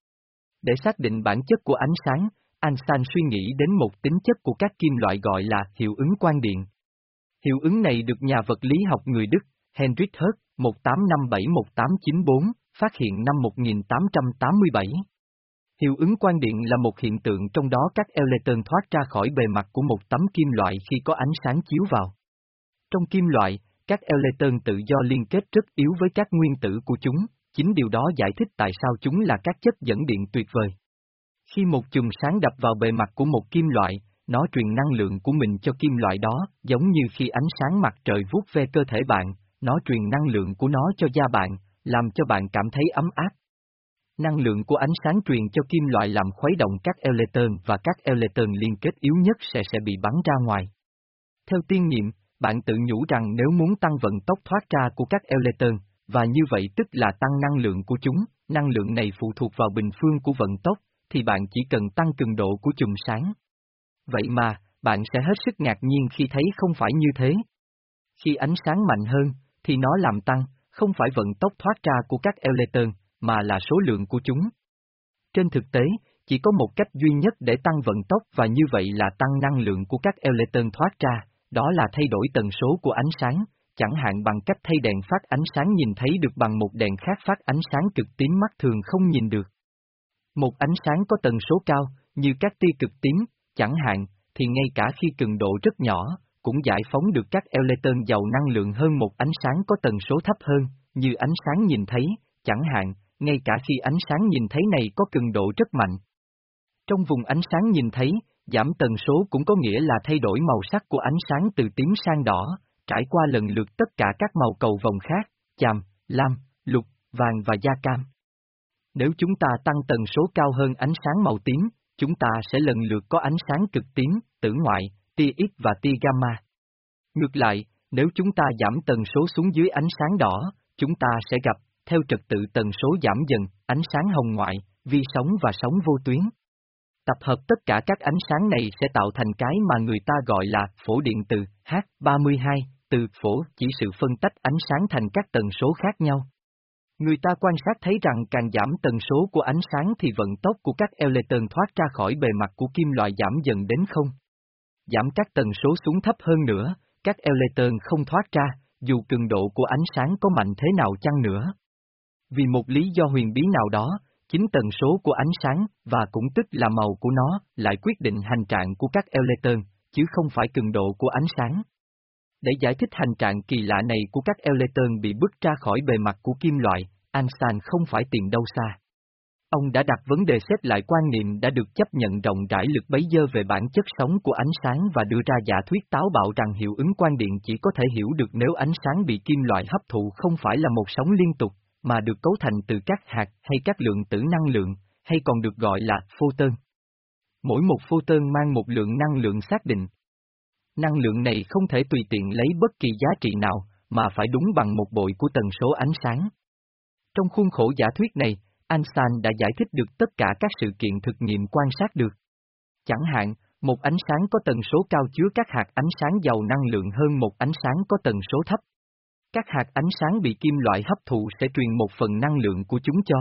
[SPEAKER 1] Để xác định bản chất của ánh sáng, Einstein suy nghĩ đến một tính chất của các kim loại gọi là hiệu ứng quang điện. Hiệu ứng này được nhà vật lý học người Đức, Heinrich Hertz, một tám năm bảy đến một tám chín bốn, phát hiện năm một nghìn tám trăm tám mươi bảy. Hiệu ứng quang điện là một hiện tượng trong đó các electron thoát ra khỏi bề mặt của một tấm kim loại khi có ánh sáng chiếu vào. Trong kim loại, các electron tự do liên kết rất yếu với các nguyên tử của chúng, chính điều đó giải thích tại sao chúng là các chất dẫn điện tuyệt vời. Khi một chùm sáng đập vào bề mặt của một kim loại, nó truyền năng lượng của mình cho kim loại đó, giống như khi ánh sáng mặt trời vuốt ve cơ thể bạn, nó truyền năng lượng của nó cho da bạn, làm cho bạn cảm thấy ấm áp. Năng lượng của ánh sáng truyền cho kim loại làm khuấy động các electron và các electron liên kết yếu nhất sẽ sẽ bị bắn ra ngoài. Theo tiên nghiệm, bạn tự nhủ rằng nếu muốn tăng vận tốc thoát ra của các electron, và như vậy tức là tăng năng lượng của chúng, năng lượng này phụ thuộc vào bình phương của vận tốc, thì bạn chỉ cần tăng cường độ của chùm sáng. Vậy mà, bạn sẽ hết sức ngạc nhiên khi thấy không phải như thế. Khi ánh sáng mạnh hơn, thì nó làm tăng, không phải vận tốc thoát ra của các electron, mà là số lượng của chúng. Trên thực tế, chỉ có một cách duy nhất để tăng vận tốc và như vậy là tăng năng lượng của các electron thoát ra, đó là thay đổi tần số của ánh sáng, chẳng hạn bằng cách thay đèn phát ánh sáng nhìn thấy được bằng một đèn khác phát ánh sáng cực tím mắt thường không nhìn được. Một ánh sáng có tần số cao, như các tia cực tím, chẳng hạn, thì ngay cả khi cường độ rất nhỏ, cũng giải phóng được các electron giàu năng lượng hơn một ánh sáng có tần số thấp hơn, như ánh sáng nhìn thấy, chẳng hạn, ngay cả khi ánh sáng nhìn thấy này có cường độ rất mạnh. Trong vùng ánh sáng nhìn thấy, giảm tần số cũng có nghĩa là thay đổi màu sắc của ánh sáng từ tím sang đỏ, trải qua lần lượt tất cả các màu cầu vồng khác, chàm, lam, lục, vàng và da cam. Nếu chúng ta tăng tần số cao hơn ánh sáng màu tím, chúng ta sẽ lần lượt có ánh sáng cực tím, tử ngoại, tia X và tia gamma. Ngược lại, nếu chúng ta giảm tần số xuống dưới ánh sáng đỏ, chúng ta sẽ gặp, theo trật tự tần số giảm dần, ánh sáng hồng ngoại, vi sóng và sóng vô tuyến. Tập hợp tất cả các ánh sáng này sẽ tạo thành cái mà người ta gọi là phổ điện từ H ba mươi hai, từ phổ chỉ sự phân tách ánh sáng thành các tần số khác nhau. Người ta quan sát thấy rằng càng giảm tần số của ánh sáng thì vận tốc của các electron thoát ra khỏi bề mặt của kim loại giảm dần đến không. Giảm các tần số xuống thấp hơn nữa, các electron không thoát ra, dù cường độ của ánh sáng có mạnh thế nào chăng nữa. Vì một lý do huyền bí nào đó, chính tần số của ánh sáng, và cũng tức là màu của nó, lại quyết định hành trạng của các electron, chứ không phải cường độ của ánh sáng. Để giải thích hành trạng kỳ lạ này của các electron bị bứt ra khỏi bề mặt của kim loại, Einstein không phải tìm đâu xa. Ông đã đặt vấn đề xét lại quan niệm đã được chấp nhận rộng rãi lực bấy giờ về bản chất sống của ánh sáng và đưa ra giả thuyết táo bạo rằng hiệu ứng quang điện chỉ có thể hiểu được nếu ánh sáng bị kim loại hấp thụ không phải là một sóng liên tục, mà được cấu thành từ các hạt hay các lượng tử năng lượng, hay còn được gọi là photon. Mỗi một photon mang một lượng năng lượng xác định. Năng lượng này không thể tùy tiện lấy bất kỳ giá trị nào, mà phải đúng bằng một bội của tần số ánh sáng. Trong khuôn khổ giả thuyết này, Einstein đã giải thích được tất cả các sự kiện thực nghiệm quan sát được. Chẳng hạn, một ánh sáng có tần số cao chứa các hạt ánh sáng giàu năng lượng hơn một ánh sáng có tần số thấp. Các hạt ánh sáng bị kim loại hấp thụ sẽ truyền một phần năng lượng của chúng cho.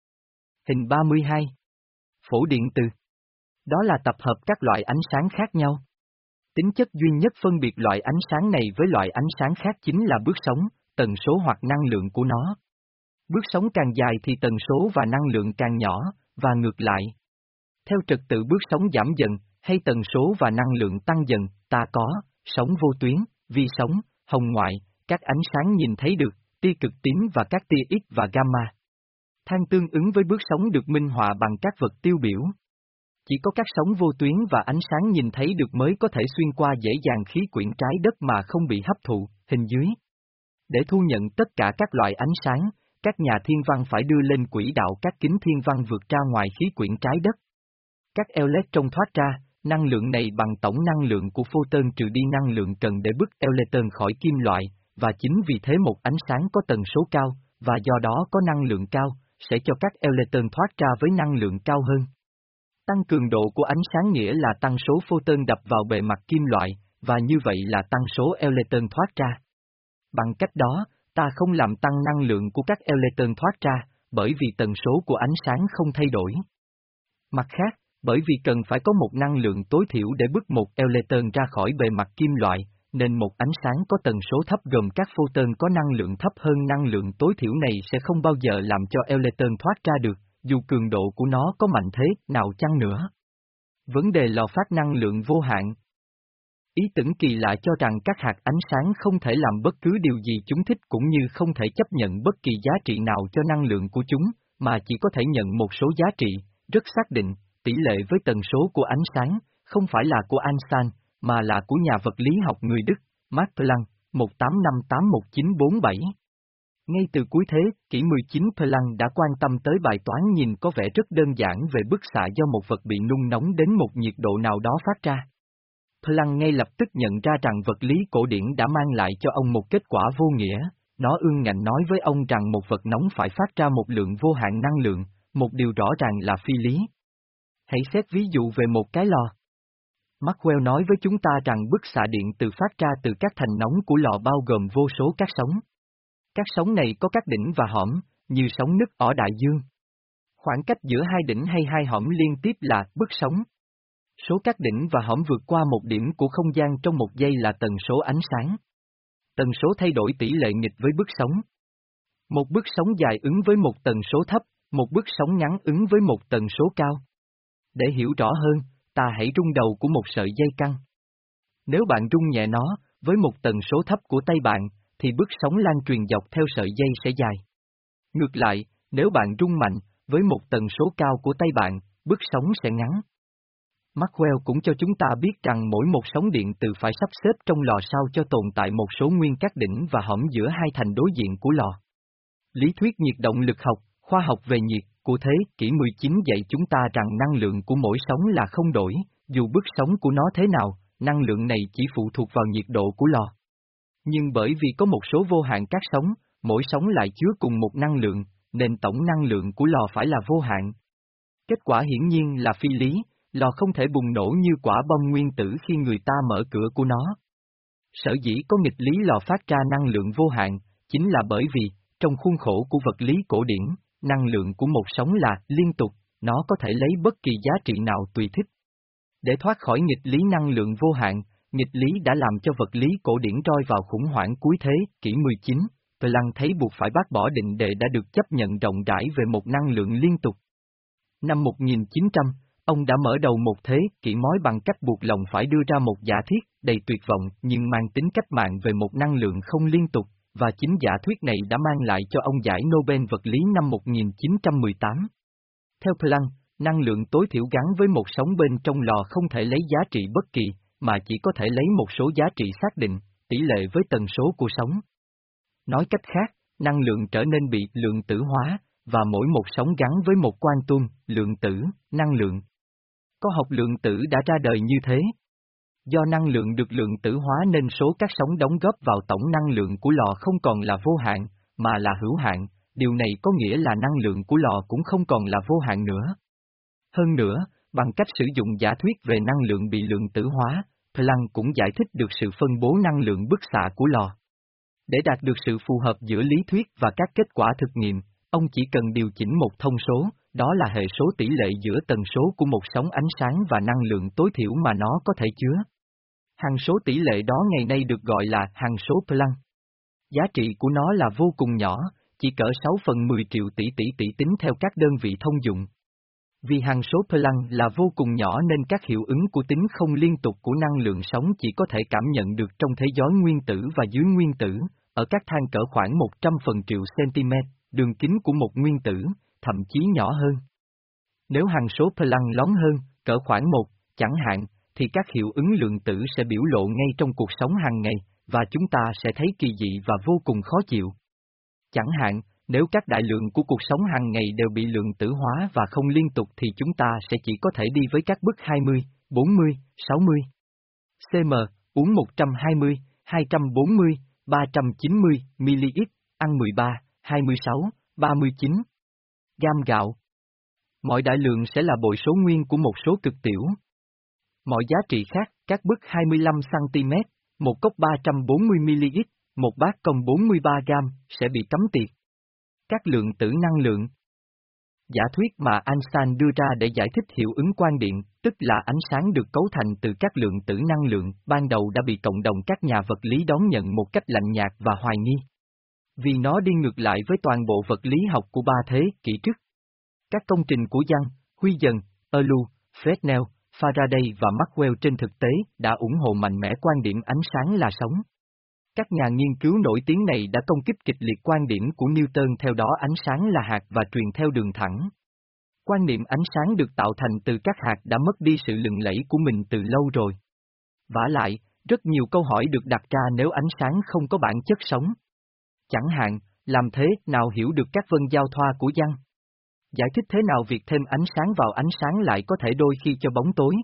[SPEAKER 1] Hình ba mươi hai. Phổ điện từ. Đó là tập hợp các loại ánh sáng khác nhau. Tính chất duy nhất phân biệt loại ánh sáng này với loại ánh sáng khác chính là bước sóng, tần số hoặc năng lượng của nó. Bước sóng càng dài thì tần số và năng lượng càng nhỏ, và ngược lại. Theo trật tự bước sóng giảm dần, hay tần số và năng lượng tăng dần, ta có, sóng vô tuyến, vi sóng, hồng ngoại, các ánh sáng nhìn thấy được, tia cực tím và các tia X và gamma. Than tương ứng với bước sóng được minh họa bằng các vật tiêu biểu. Chỉ có các sóng vô tuyến và ánh sáng nhìn thấy được mới có thể xuyên qua dễ dàng khí quyển trái đất mà không bị hấp thụ, hình dưới. Để thu nhận tất cả các loại ánh sáng, các nhà thiên văn phải đưa lên quỹ đạo các kính thiên văn vượt ra ngoài khí quyển trái đất. Các electron thoát ra, năng lượng này bằng tổng năng lượng của photon trừ đi năng lượng cần để bứt electron khỏi kim loại, và chính vì thế một ánh sáng có tần số cao, và do đó có năng lượng cao, sẽ cho các electron thoát ra với năng lượng cao hơn. Tăng cường độ của ánh sáng nghĩa là tăng số photon đập vào bề mặt kim loại, và như vậy là tăng số electron thoát ra. Bằng cách đó, ta không làm tăng năng lượng của các electron thoát ra, bởi vì tần số của ánh sáng không thay đổi. Mặt khác, bởi vì cần phải có một năng lượng tối thiểu để bức một electron ra khỏi bề mặt kim loại, nên một ánh sáng có tần số thấp gồm các photon có năng lượng thấp hơn năng lượng tối thiểu này sẽ không bao giờ làm cho electron thoát ra được, dù cường độ của nó có mạnh thế nào chăng nữa. Vấn đề lò phát năng lượng vô hạn. Ý tưởng kỳ lạ cho rằng các hạt ánh sáng không thể làm bất cứ điều gì chúng thích cũng như không thể chấp nhận bất kỳ giá trị nào cho năng lượng của chúng, mà chỉ có thể nhận một số giá trị, rất xác định, tỷ lệ với tần số của ánh sáng, không phải là của Einstein, mà là của nhà vật lý học người Đức, Max Planck, một tám năm tám một chín bốn bảy. Ngay từ cuối thế kỷ mười chín Planck đã quan tâm tới bài toán nhìn có vẻ rất đơn giản về bức xạ do một vật bị nung nóng đến một nhiệt độ nào đó phát ra. Planck ngay lập tức nhận ra rằng vật lý cổ điển đã mang lại cho ông một kết quả vô nghĩa, nó ương ngạnh nói với ông rằng một vật nóng phải phát ra một lượng vô hạn năng lượng, một điều rõ ràng là phi lý. Hãy xét ví dụ về một cái lò. Maxwell nói với chúng ta rằng bức xạ điện từ phát ra từ các thành nóng của lò bao gồm vô số các sóng. Các sóng này có các đỉnh và hõm, như sóng nứt ở đại dương. Khoảng cách giữa hai đỉnh hay hai hõm liên tiếp là bức sóng. Số các đỉnh và hõm vượt qua một điểm của không gian trong một giây là tần số ánh sáng. Tần số thay đổi tỷ lệ nghịch với bức sóng. Một bức sóng dài ứng với một tần số thấp, một bức sóng ngắn ứng với một tần số cao. Để hiểu rõ hơn, ta hãy rung đầu của một sợi dây căng. Nếu bạn rung nhẹ nó, với một tần số thấp của tay bạn, thì bức sóng lan truyền dọc theo sợi dây sẽ dài. Ngược lại, nếu bạn rung mạnh, với một tần số cao của tay bạn, bức sóng sẽ ngắn. Maxwell cũng cho chúng ta biết rằng mỗi một sóng điện từ phải sắp xếp trong lò sao cho tồn tại một số nguyên các đỉnh và hõm giữa hai thành đối diện của lò. Lý thuyết nhiệt động lực học, khoa học về nhiệt, của thế kỷ mười chín dạy chúng ta rằng năng lượng của mỗi sóng là không đổi, dù bức sóng của nó thế nào, năng lượng này chỉ phụ thuộc vào nhiệt độ của lò. Nhưng bởi vì có một số vô hạn các sóng, mỗi sóng lại chứa cùng một năng lượng, nên tổng năng lượng của lò phải là vô hạn. Kết quả hiển nhiên là phi lý, lò không thể bùng nổ như quả bom nguyên tử khi người ta mở cửa của nó. Sở dĩ có nghịch lý lò phát ra năng lượng vô hạn, chính là bởi vì, trong khuôn khổ của vật lý cổ điển, năng lượng của một sóng là liên tục, nó có thể lấy bất kỳ giá trị nào tùy thích. Để thoát khỏi nghịch lý năng lượng vô hạn, nghịch lý đã làm cho vật lý cổ điển rơi vào khủng hoảng cuối thế kỷ mười chín, Planck thấy buộc phải bác bỏ định đề đã được chấp nhận rộng rãi về một năng lượng liên tục. Năm một nghìn chín trăm, ông đã mở đầu một thế kỷ mới bằng cách buộc lòng phải đưa ra một giả thuyết đầy tuyệt vọng nhưng mang tính cách mạng về một năng lượng không liên tục, và chính giả thuyết này đã mang lại cho ông giải Nobel vật lý năm một nghìn chín trăm mười tám. Theo Planck, năng lượng tối thiểu gắn với một sóng bên trong lò không thể lấy giá trị bất kỳ, mà chỉ có thể lấy một số giá trị xác định, tỷ lệ với tần số của sóng. Nói cách khác, năng lượng trở nên bị lượng tử hóa, và mỗi một sóng gắn với một quantum, lượng tử, năng lượng. Có học lượng tử đã ra đời như thế. Do năng lượng được lượng tử hóa nên số các sóng đóng góp vào tổng năng lượng của lò không còn là vô hạn, mà là hữu hạn, điều này có nghĩa là năng lượng của lò cũng không còn là vô hạn nữa. Hơn nữa, bằng cách sử dụng giả thuyết về năng lượng bị lượng tử hóa, Planck cũng giải thích được sự phân bố năng lượng bức xạ của lò. Để đạt được sự phù hợp giữa lý thuyết và các kết quả thực nghiệm, ông chỉ cần điều chỉnh một thông số, đó là hệ số tỷ lệ giữa tần số của một sóng ánh sáng và năng lượng tối thiểu mà nó có thể chứa. Hằng số tỷ lệ đó ngày nay được gọi là hằng số Planck. Giá trị của nó là vô cùng nhỏ, chỉ cỡ sáu phần mười triệu tỷ tỷ tỷ tính theo các đơn vị thông dụng. Vì hằng số Planck là vô cùng nhỏ nên các hiệu ứng của tính không liên tục của năng lượng sóng chỉ có thể cảm nhận được trong thế giới nguyên tử và dưới nguyên tử, ở các thang cỡ khoảng một trăm phần triệu cm, đường kính của một nguyên tử, thậm chí nhỏ hơn. Nếu hằng số Planck lớn hơn, cỡ khoảng một, chẳng hạn, thì các hiệu ứng lượng tử sẽ biểu lộ ngay trong cuộc sống hàng ngày, và chúng ta sẽ thấy kỳ dị và vô cùng khó chịu. Chẳng hạn, nếu các đại lượng của cuộc sống hàng ngày đều bị lượng tử hóa và không liên tục thì chúng ta sẽ chỉ có thể đi với các bức hai mươi, bốn mươi, sáu mươi cm, uống một trăm hai mươi, hai trăm bốn mươi, ba trăm chín mươi mi-li-lít, ăn mười ba, hai mươi sáu, ba mươi chín gam gạo. Mọi đại lượng sẽ là bội số nguyên của một số cực tiểu. Mọi giá trị khác, các bức hai mươi lăm xăng-ti-mét, một cốc ba trăm bốn mươi mi-li-lít, một bát cong bốn mươi ba gam, sẽ bị cấm tiệt. Các lượng tử năng lượng. Giả thuyết mà Einstein đưa ra để giải thích hiệu ứng quang điện, tức là ánh sáng được cấu thành từ các lượng tử năng lượng, ban đầu đã bị cộng đồng các nhà vật lý đón nhận một cách lạnh nhạt và hoài nghi. Vì nó đi ngược lại với toàn bộ vật lý học của ba thế kỷ trước. Các công trình của Young, Huygens, Erlu, Fresnel, Faraday và Maxwell trên thực tế đã ủng hộ mạnh mẽ quan điểm ánh sáng là sống. Các nhà nghiên cứu nổi tiếng này đã công kích kịch liệt quan điểm của Newton theo đó ánh sáng là hạt và truyền theo đường thẳng. Quan niệm ánh sáng được tạo thành từ các hạt đã mất đi sự lừng lẫy của mình từ lâu rồi. Vả lại, rất nhiều câu hỏi được đặt ra nếu ánh sáng không có bản chất sống. Chẳng hạn, làm thế nào hiểu được các vân giao thoa của Young? Giải thích thế nào việc thêm ánh sáng vào ánh sáng lại có thể đôi khi cho bóng tối?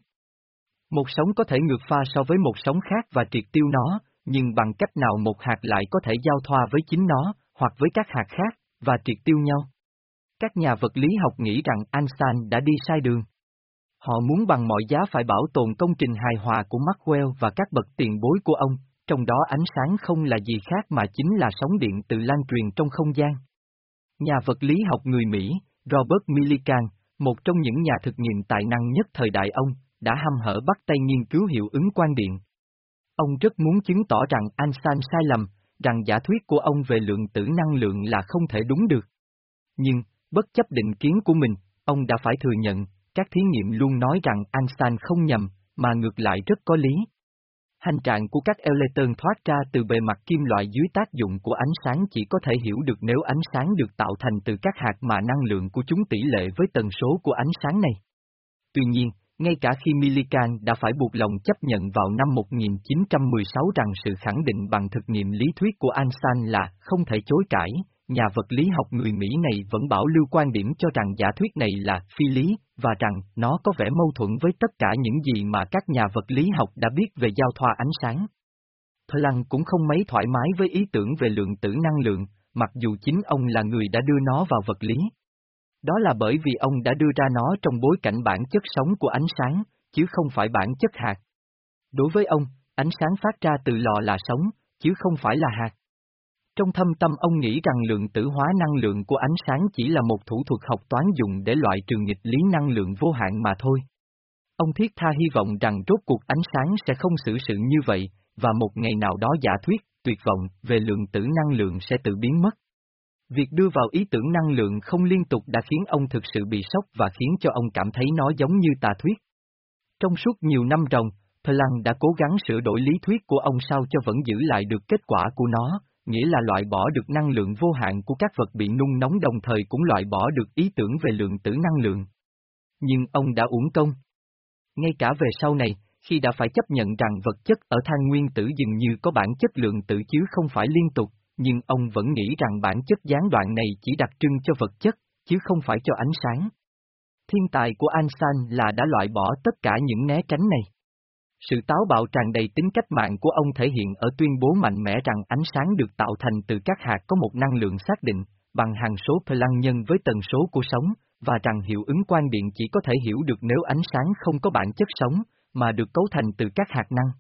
[SPEAKER 1] Một sóng có thể ngược pha so với một sóng khác và triệt tiêu nó, nhưng bằng cách nào một hạt lại có thể giao thoa với chính nó, hoặc với các hạt khác, và triệt tiêu nhau? Các nhà vật lý học nghĩ rằng Einstein đã đi sai đường. Họ muốn bằng mọi giá phải bảo tồn công trình hài hòa của Maxwell và các bậc tiền bối của ông, trong đó ánh sáng không là gì khác mà chính là sóng điện từ lan truyền trong không gian. Nhà vật lý học người Mỹ, Robert Millikan, một trong những nhà thực nghiệm tài năng nhất thời đại ông, đã hăm hở bắt tay nghiên cứu hiệu ứng quang điện. Ông rất muốn chứng tỏ rằng Einstein sai lầm, rằng giả thuyết của ông về lượng tử năng lượng là không thể đúng được. Nhưng, bất chấp định kiến của mình, ông đã phải thừa nhận, các thí nghiệm luôn nói rằng Einstein không nhầm, mà ngược lại rất có lý. Hành trạng của các electron thoát ra từ bề mặt kim loại dưới tác dụng của ánh sáng chỉ có thể hiểu được nếu ánh sáng được tạo thành từ các hạt mà năng lượng của chúng tỷ lệ với tần số của ánh sáng này. Tuy nhiên, ngay cả khi Millikan đã phải buộc lòng chấp nhận vào năm một nghìn chín trăm mười sáu rằng sự khẳng định bằng thực nghiệm lý thuyết của Einstein là không thể chối cãi, nhà vật lý học người Mỹ này vẫn bảo lưu quan điểm cho rằng giả thuyết này là phi lý, và rằng nó có vẻ mâu thuẫn với tất cả những gì mà các nhà vật lý học đã biết về giao thoa ánh sáng. Planck cũng không mấy thoải mái với ý tưởng về lượng tử năng lượng, mặc dù chính ông là người đã đưa nó vào vật lý. Đó là bởi vì ông đã đưa ra nó trong bối cảnh bản chất sống của ánh sáng, chứ không phải bản chất hạt. Đối với ông, ánh sáng phát ra từ lò là sống, chứ không phải là hạt. Trong thâm tâm ông nghĩ rằng lượng tử hóa năng lượng của ánh sáng chỉ là một thủ thuật học toán dùng để loại trừ nghịch lý năng lượng vô hạn mà thôi. Ông thiết tha hy vọng rằng rốt cuộc ánh sáng sẽ không xử sự như vậy, và một ngày nào đó giả thuyết, tuyệt vọng về lượng tử năng lượng sẽ tự biến mất. Việc đưa vào ý tưởng năng lượng không liên tục đã khiến ông thực sự bị sốc và khiến cho ông cảm thấy nó giống như tà thuyết. Trong suốt nhiều năm ròng, Planck đã cố gắng sửa đổi lý thuyết của ông sao cho vẫn giữ lại được kết quả của nó, nghĩa là loại bỏ được năng lượng vô hạn của các vật bị nung nóng đồng thời cũng loại bỏ được ý tưởng về lượng tử năng lượng. Nhưng ông đã uổng công. Ngay cả về sau này, khi đã phải chấp nhận rằng vật chất ở than nguyên tử dường như có bản chất lượng tử chứ không phải liên tục, nhưng ông vẫn nghĩ rằng bản chất gián đoạn này chỉ đặc trưng cho vật chất, chứ không phải cho ánh sáng. Thiên tài của Einstein là đã loại bỏ tất cả những né tránh này. Sự táo bạo tràn đầy tính cách mạng của ông thể hiện ở tuyên bố mạnh mẽ rằng ánh sáng được tạo thành từ các hạt có một năng lượng xác định, bằng hằng số Planck nhân với tần số của sóng, và rằng hiệu ứng quang điện chỉ có thể hiểu được nếu ánh sáng không có bản chất sống, mà được cấu thành từ các hạt năng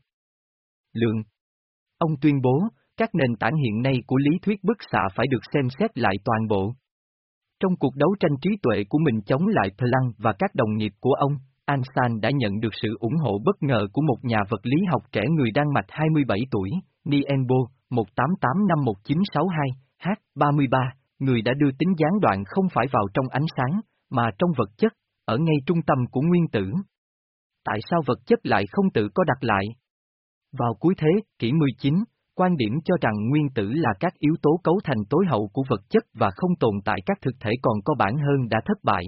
[SPEAKER 1] lượng. Ông tuyên bố, các nền tảng hiện nay của lý thuyết bức xạ phải được xem xét lại toàn bộ. Trong cuộc đấu tranh trí tuệ của mình chống lại Planck và các đồng nghiệp của ông, Einstein đã nhận được sự ủng hộ bất ngờ của một nhà vật lý học trẻ người Đan Mạch hai mươi bảy tuổi, Niels Bohr, một tám tám năm một chín sáu hai, H, ba mươi ba, người đã đưa tính gián đoạn không phải vào trong ánh sáng, mà trong vật chất, ở ngay trung tâm của nguyên tử. Tại sao vật chất lại không tự có đặt lại? Vào cuối thế kỷ mười chín, quan điểm cho rằng nguyên tử là các yếu tố cấu thành tối hậu của vật chất và không tồn tại các thực thể còn có bản hơn đã thất bại.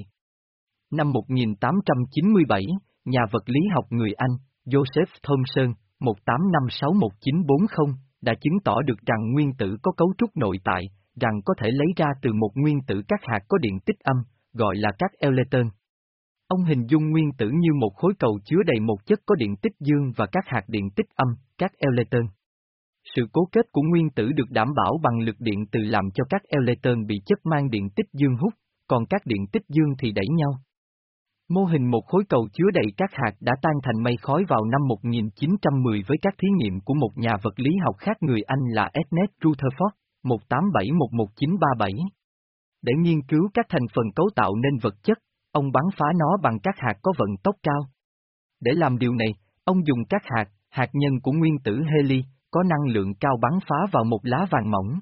[SPEAKER 1] Năm một nghìn tám trăm chín mươi bảy, nhà vật lý học người Anh, Joseph Thomson, một tám năm sáu một chín bốn không, đã chứng tỏ được rằng nguyên tử có cấu trúc nội tại, rằng có thể lấy ra từ một nguyên tử các hạt có điện tích âm, gọi là các electron. Ông hình dung nguyên tử như một khối cầu chứa đầy một chất có điện tích dương và các hạt điện tích âm, các electron. Sự cố kết của nguyên tử được đảm bảo bằng lực điện từ làm cho các electron bị chất mang điện tích dương hút, còn các điện tích dương thì đẩy nhau. Mô hình một khối cầu chứa đầy các hạt đã tan thành mây khói vào năm một nghìn chín trăm mười với các thí nghiệm của một nhà vật lý học khác người Anh là Ernest Rutherford, một tám bảy một một chín ba bảy. Để nghiên cứu các thành phần cấu tạo nên vật chất, ông bắn phá nó bằng các hạt có vận tốc cao. Để làm điều này, ông dùng các hạt, hạt nhân của nguyên tử heli, có năng lượng cao bắn phá vào một lá vàng mỏng.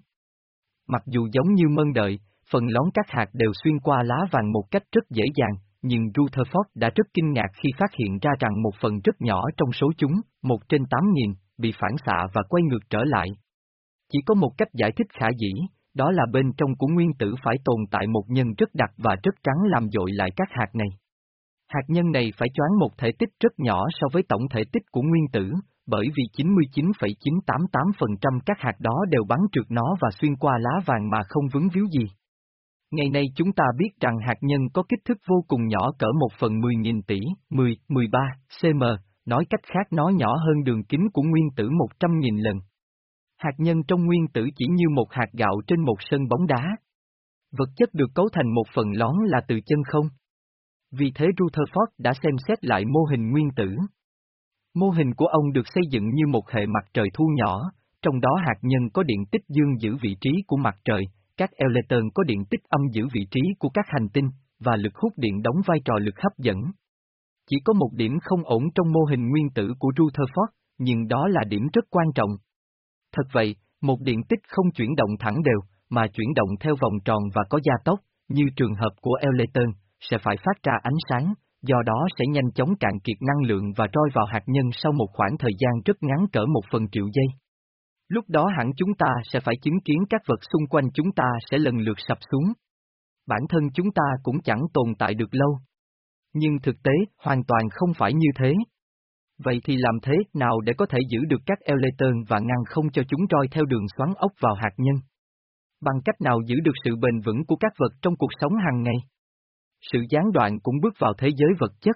[SPEAKER 1] Mặc dù giống như mơn đợi, phần lón các hạt đều xuyên qua lá vàng một cách rất dễ dàng, nhưng Rutherford đã rất kinh ngạc khi phát hiện ra rằng một phần rất nhỏ trong số chúng, một trên tám nghìn, bị phản xạ và quay ngược trở lại. Chỉ có một cách giải thích khả dĩ, đó là bên trong của nguyên tử phải tồn tại một nhân rất đặc và rất trắng làm dội lại các hạt này. Hạt nhân này phải choán một thể tích rất nhỏ so với tổng thể tích của nguyên tử, bởi vì chín mươi chín phẩy chín tám tám phần trăm các hạt đó đều bắn trượt nó và xuyên qua lá vàng mà không vướng víu gì. Ngày nay chúng ta biết rằng hạt nhân có kích thước vô cùng nhỏ cỡ một phần mười nghìn tỷ, mười, mười ba, cm, nói cách khác nó nhỏ hơn đường kính của nguyên tử một trăm nghìn lần. Hạt nhân trong nguyên tử chỉ như một hạt gạo trên một sân bóng đá. Vật chất được cấu thành một phần lón là từ chân không. Vì thế Rutherford đã xem xét lại mô hình nguyên tử. Mô hình của ông được xây dựng như một hệ mặt trời thu nhỏ, trong đó hạt nhân có điện tích dương giữ vị trí của mặt trời, các electron có điện tích âm giữ vị trí của các hành tinh, và lực hút điện đóng vai trò lực hấp dẫn. Chỉ có một điểm không ổn trong mô hình nguyên tử của Rutherford, nhưng đó là điểm rất quan trọng. Thật vậy, một điện tích không chuyển động thẳng đều, mà chuyển động theo vòng tròn và có gia tốc, như trường hợp của electron, sẽ phải phát ra ánh sáng, do đó sẽ nhanh chóng cạn kiệt năng lượng và rơi vào hạt nhân sau một khoảng thời gian rất ngắn cỡ một phần triệu giây. Lúc đó hẳn chúng ta sẽ phải chứng kiến các vật xung quanh chúng ta sẽ lần lượt sập xuống. Bản thân chúng ta cũng chẳng tồn tại được lâu. Nhưng thực tế, hoàn toàn không phải như thế. Vậy thì làm thế nào để có thể giữ được các electron và ngăn không cho chúng roi theo đường xoắn ốc vào hạt nhân? Bằng cách nào giữ được sự bền vững của các vật trong cuộc sống hàng ngày? Sự gián đoạn cũng bước vào thế giới vật chất.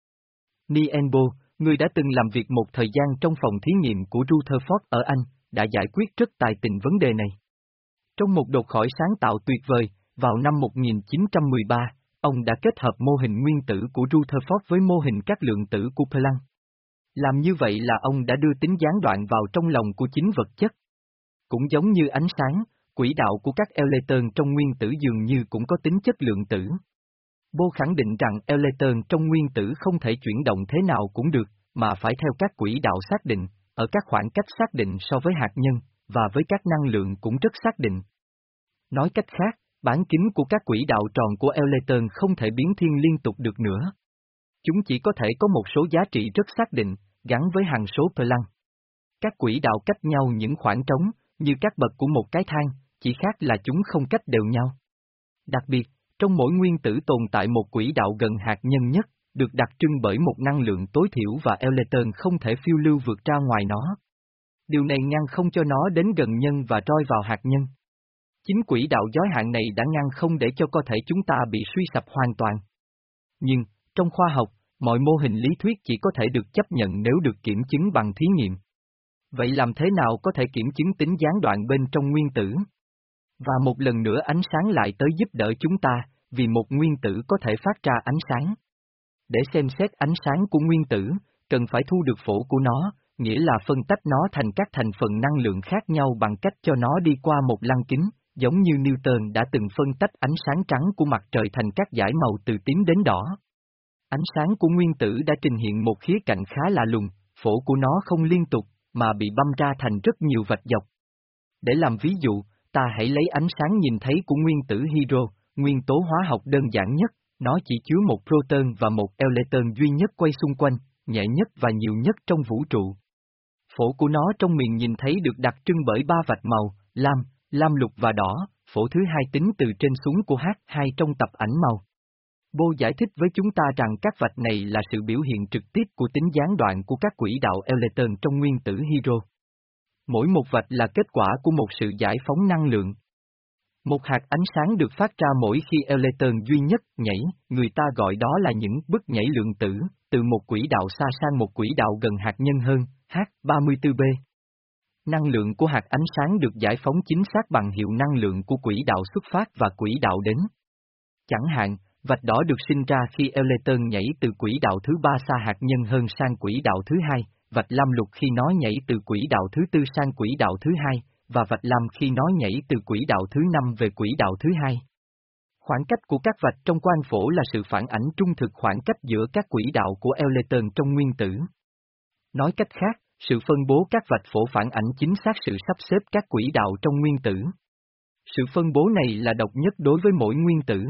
[SPEAKER 1] Niels Bohr, người đã từng làm việc một thời gian trong phòng thí nghiệm của Rutherford ở Anh, đã giải quyết rất tài tình vấn đề này. Trong một đột khỏi sáng tạo tuyệt vời, vào năm một nghìn chín trăm mười ba, ông đã kết hợp mô hình nguyên tử của Rutherford với mô hình các lượng tử của Planck. Làm như vậy là ông đã đưa tính gián đoạn vào trong lòng của chính vật chất. Cũng giống như ánh sáng, quỹ đạo của các electron trong nguyên tử dường như cũng có tính chất lượng tử. Bohr khẳng định rằng electron trong nguyên tử không thể chuyển động thế nào cũng được, mà phải theo các quỹ đạo xác định, ở các khoảng cách xác định so với hạt nhân, và với các năng lượng cũng rất xác định. Nói cách khác, bán kính của các quỹ đạo tròn của electron không thể biến thiên liên tục được nữa. Chúng chỉ có thể có một số giá trị rất xác định, gắn với hằng số Planck. Các quỹ đạo cách nhau những khoảng trống, như các bậc của một cái thang, chỉ khác là chúng không cách đều nhau. Đặc biệt, trong mỗi nguyên tử tồn tại một quỹ đạo gần hạt nhân nhất, được đặc trưng bởi một năng lượng tối thiểu và electron không thể phiêu lưu vượt ra ngoài nó. Điều này ngăn không cho nó đến gần nhân và roi vào hạt nhân. Chính quỹ đạo giới hạn này đã ngăn không để cho cơ thể chúng ta bị suy sụp hoàn toàn. Nhưng, trong khoa học, mọi mô hình lý thuyết chỉ có thể được chấp nhận nếu được kiểm chứng bằng thí nghiệm. Vậy làm thế nào có thể kiểm chứng tính gián đoạn bên trong nguyên tử? Và một lần nữa ánh sáng lại tới giúp đỡ chúng ta, vì một nguyên tử có thể phát ra ánh sáng. Để xem xét ánh sáng của nguyên tử, cần phải thu được phổ của nó, nghĩa là phân tách nó thành các thành phần năng lượng khác nhau bằng cách cho nó đi qua một lăng kính, giống như Newton đã từng phân tách ánh sáng trắng của mặt trời thành các dải màu từ tím đến đỏ. Ánh sáng của nguyên tử đã trình hiện một khía cạnh khá lạ lùng, phổ của nó không liên tục, mà bị băm ra thành rất nhiều vạch dọc. Để làm ví dụ, ta hãy lấy ánh sáng nhìn thấy của nguyên tử hydro, nguyên tố hóa học đơn giản nhất, nó chỉ chứa một proton và một electron duy nhất quay xung quanh, nhẹ nhất và nhiều nhất trong vũ trụ. Phổ của nó trong miền nhìn thấy được đặc trưng bởi ba vạch màu, lam, lam lục và đỏ, phổ thứ hai tính từ trên xuống của H hai trong tập ảnh màu. Bohr giải thích với chúng ta rằng các vạch này là sự biểu hiện trực tiếp của tính gián đoạn của các quỹ đạo electron trong nguyên tử hydro. Mỗi một vạch là kết quả của một sự giải phóng năng lượng. Một hạt ánh sáng được phát ra mỗi khi electron duy nhất nhảy, người ta gọi đó là những bước nhảy lượng tử, từ một quỹ đạo xa sang một quỹ đạo gần hạt nhân hơn, H ba mươi tư B. Năng lượng của hạt ánh sáng được giải phóng chính xác bằng hiệu năng lượng của quỹ đạo xuất phát và quỹ đạo đến. Chẳng hạn, vạch đỏ được sinh ra khi electron nhảy từ quỹ đạo thứ ba xa hạt nhân hơn sang quỹ đạo thứ hai, vạch lam lục khi nó nhảy từ quỹ đạo thứ tư sang quỹ đạo thứ hai, và vạch lam khi nó nhảy từ quỹ đạo thứ năm về quỹ đạo thứ hai. Khoảng cách của các vạch trong quang phổ là sự phản ảnh trung thực khoảng cách giữa các quỹ đạo của Electron trong nguyên tử. Nói cách khác, sự phân bố các vạch phổ phản ảnh chính xác sự sắp xếp các quỹ đạo trong nguyên tử. Sự phân bố này là độc nhất đối với mỗi nguyên tử.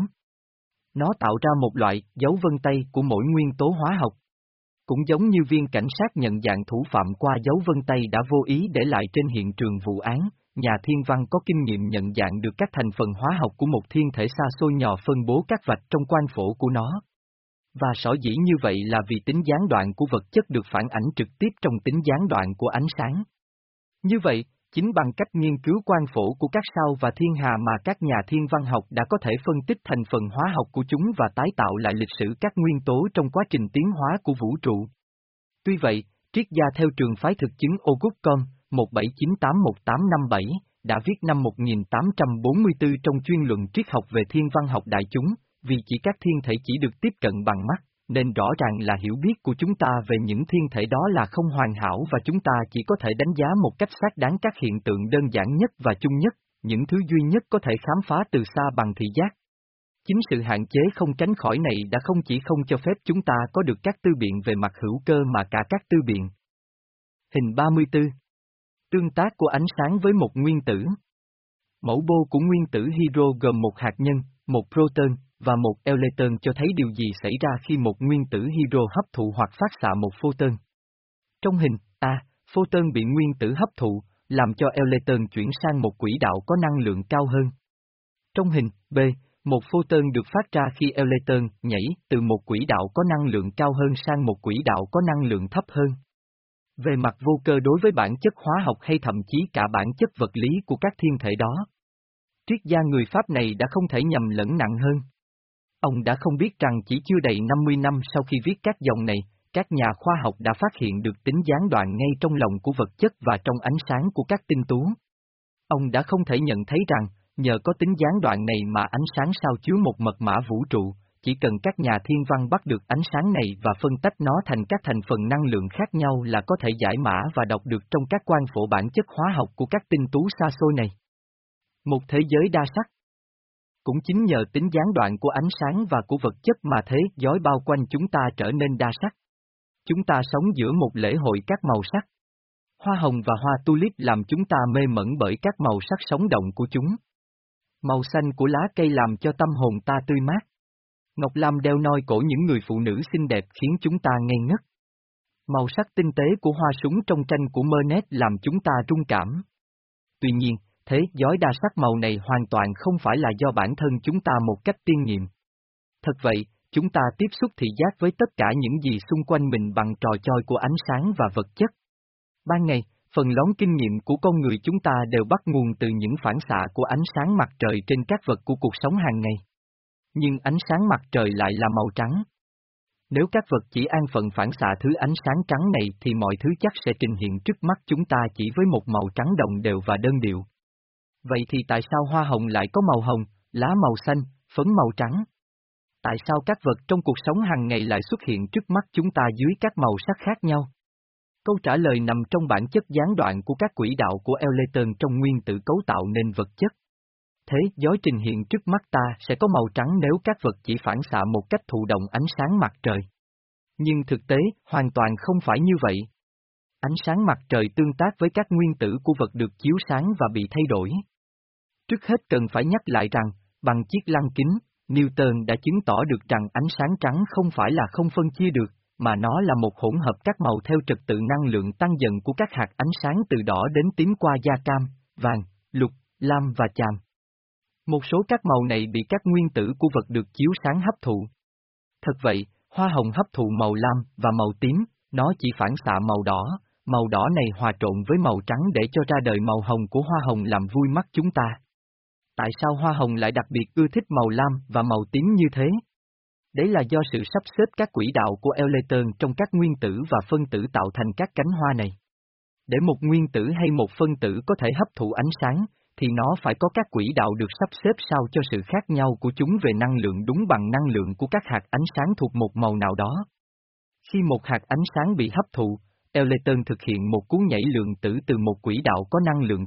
[SPEAKER 1] Nó tạo ra một loại dấu vân tay của mỗi nguyên tố hóa học. Cũng giống như viên cảnh sát nhận dạng thủ phạm qua dấu vân tay đã vô ý để lại trên hiện trường vụ án, nhà thiên văn có kinh nghiệm nhận dạng được các thành phần hóa học của một thiên thể xa xôi nhỏ phân bố các vạch trong quang phổ của nó. Và sở dĩ như vậy là vì tính gián đoạn của vật chất được phản ảnh trực tiếp trong tính gián đoạn của ánh sáng. Như vậy, chính bằng cách nghiên cứu quang phổ của các sao và thiên hà mà các nhà thiên văn học đã có thể phân tích thành phần hóa học của chúng và tái tạo lại lịch sử các nguyên tố trong quá trình tiến hóa của vũ trụ. Tuy vậy, triết gia theo trường phái thực chứng Auguste Comte, một bảy chín tám một tám năm bảy, đã viết năm một nghìn tám trăm bốn mươi tư trong chuyên luận triết học về thiên văn học đại chúng, vì chỉ các thiên thể chỉ được tiếp cận bằng mắt, nên rõ ràng là hiểu biết của chúng ta về những thiên thể đó là không hoàn hảo và chúng ta chỉ có thể đánh giá một cách xác đáng các hiện tượng đơn giản nhất và chung nhất, những thứ duy nhất có thể khám phá từ xa bằng thị giác. Chính sự hạn chế không tránh khỏi này đã không chỉ không cho phép chúng ta có được các tư biện về mặt hữu cơ mà cả các tư biện. Hình ba mươi tư. Tương tác của ánh sáng với một nguyên tử. Mẫu bô của nguyên tử hydro gồm một hạt nhân, một proton, và một electron cho thấy điều gì xảy ra khi một nguyên tử hydro hấp thụ hoặc phát xạ một photon. Trong hình A, photon bị nguyên tử hấp thụ, làm cho electron chuyển sang một quỹ đạo có năng lượng cao hơn. Trong hình B, một photon được phát ra khi electron nhảy từ một quỹ đạo có năng lượng cao hơn sang một quỹ đạo có năng lượng thấp hơn. Về mặt vô cơ đối với bản chất hóa học hay thậm chí cả bản chất vật lý của các thiên thể đó, triết gia người Pháp này đã không thể nhầm lẫn nặng hơn. Ông đã không biết rằng chỉ chưa đầy năm mươi năm sau khi viết các dòng này, các nhà khoa học đã phát hiện được tính gián đoạn ngay trong lòng của vật chất và trong ánh sáng của các tinh tú. Ông đã không thể nhận thấy rằng, nhờ có tính gián đoạn này mà ánh sáng sao chứa một mật mã vũ trụ, chỉ cần các nhà thiên văn bắt được ánh sáng này và phân tách nó thành các thành phần năng lượng khác nhau là có thể giải mã và đọc được trong các quang phổ bản chất hóa học của các tinh tú xa xôi này. Một thế giới đa sắc. Cũng chính nhờ tính gián đoạn của ánh sáng và của vật chất mà thế giới bao quanh chúng ta trở nên đa sắc. Chúng ta sống giữa một lễ hội các màu sắc. Hoa hồng và hoa tulip làm chúng ta mê mẩn bởi các màu sắc sống động của chúng. Màu xanh của lá cây làm cho tâm hồn ta tươi mát. Ngọc lam đeo noi cổ những người phụ nữ xinh đẹp khiến chúng ta ngây ngất. Màu sắc tinh tế của hoa súng trong tranh của Monet làm chúng ta rung cảm. Tuy nhiên, thế giới đa sắc màu này hoàn toàn không phải là do bản thân chúng ta một cách tiên nghiệm. Thật vậy, chúng ta tiếp xúc thị giác với tất cả những gì xung quanh mình bằng trò chơi của ánh sáng và vật chất. Ban ngày, phần lớn kinh nghiệm của con người chúng ta đều bắt nguồn từ những phản xạ của ánh sáng mặt trời trên các vật của cuộc sống hàng ngày. Nhưng ánh sáng mặt trời lại là màu trắng. Nếu các vật chỉ an phận phản xạ thứ ánh sáng trắng này thì mọi thứ chắc sẽ trình hiện trước mắt chúng ta chỉ với một màu trắng đồng đều và đơn điệu. Vậy thì tại sao hoa hồng lại có màu hồng, lá màu xanh, phấn màu trắng? Tại sao các vật trong cuộc sống hàng ngày lại xuất hiện trước mắt chúng ta dưới các màu sắc khác nhau? Câu trả lời nằm trong bản chất gián đoạn của các quỹ đạo của electron trong nguyên tử cấu tạo nên vật chất. Thế giới trình hiện trước mắt ta sẽ có màu trắng nếu các vật chỉ phản xạ một cách thụ động ánh sáng mặt trời. Nhưng thực tế, hoàn toàn không phải như vậy. Ánh sáng mặt trời tương tác với các nguyên tử của vật được chiếu sáng và bị thay đổi. Trước hết cần phải nhắc lại rằng, bằng chiếc lăng kính, Newton đã chứng tỏ được rằng ánh sáng trắng không phải là không phân chia được, mà nó là một hỗn hợp các màu theo trật tự năng lượng tăng dần của các hạt ánh sáng từ đỏ đến tím qua da cam, vàng, lục, lam và chàm. Một số các màu này bị các nguyên tử của vật được chiếu sáng hấp thụ. Thật vậy, hoa hồng hấp thụ màu lam và màu tím, nó chỉ phản xạ màu đỏ, màu đỏ này hòa trộn với màu trắng để cho ra đời màu hồng của hoa hồng làm vui mắt chúng ta. Tại sao hoa hồng lại đặc biệt ưa thích màu lam và màu tím như thế? Đấy là do sự sắp xếp các quỹ đạo của electron trong các nguyên tử và phân tử tạo thành các cánh hoa này. Để một nguyên tử hay một phân tử có thể hấp thụ ánh sáng, thì nó phải có các quỹ đạo được sắp xếp sao cho sự khác nhau của chúng về năng lượng đúng bằng năng lượng của các hạt ánh sáng thuộc một màu nào đó. Khi một hạt ánh sáng bị hấp thụ, electron thực hiện một cú nhảy lượng tử từ một quỹ đạo có năng lượng thấp,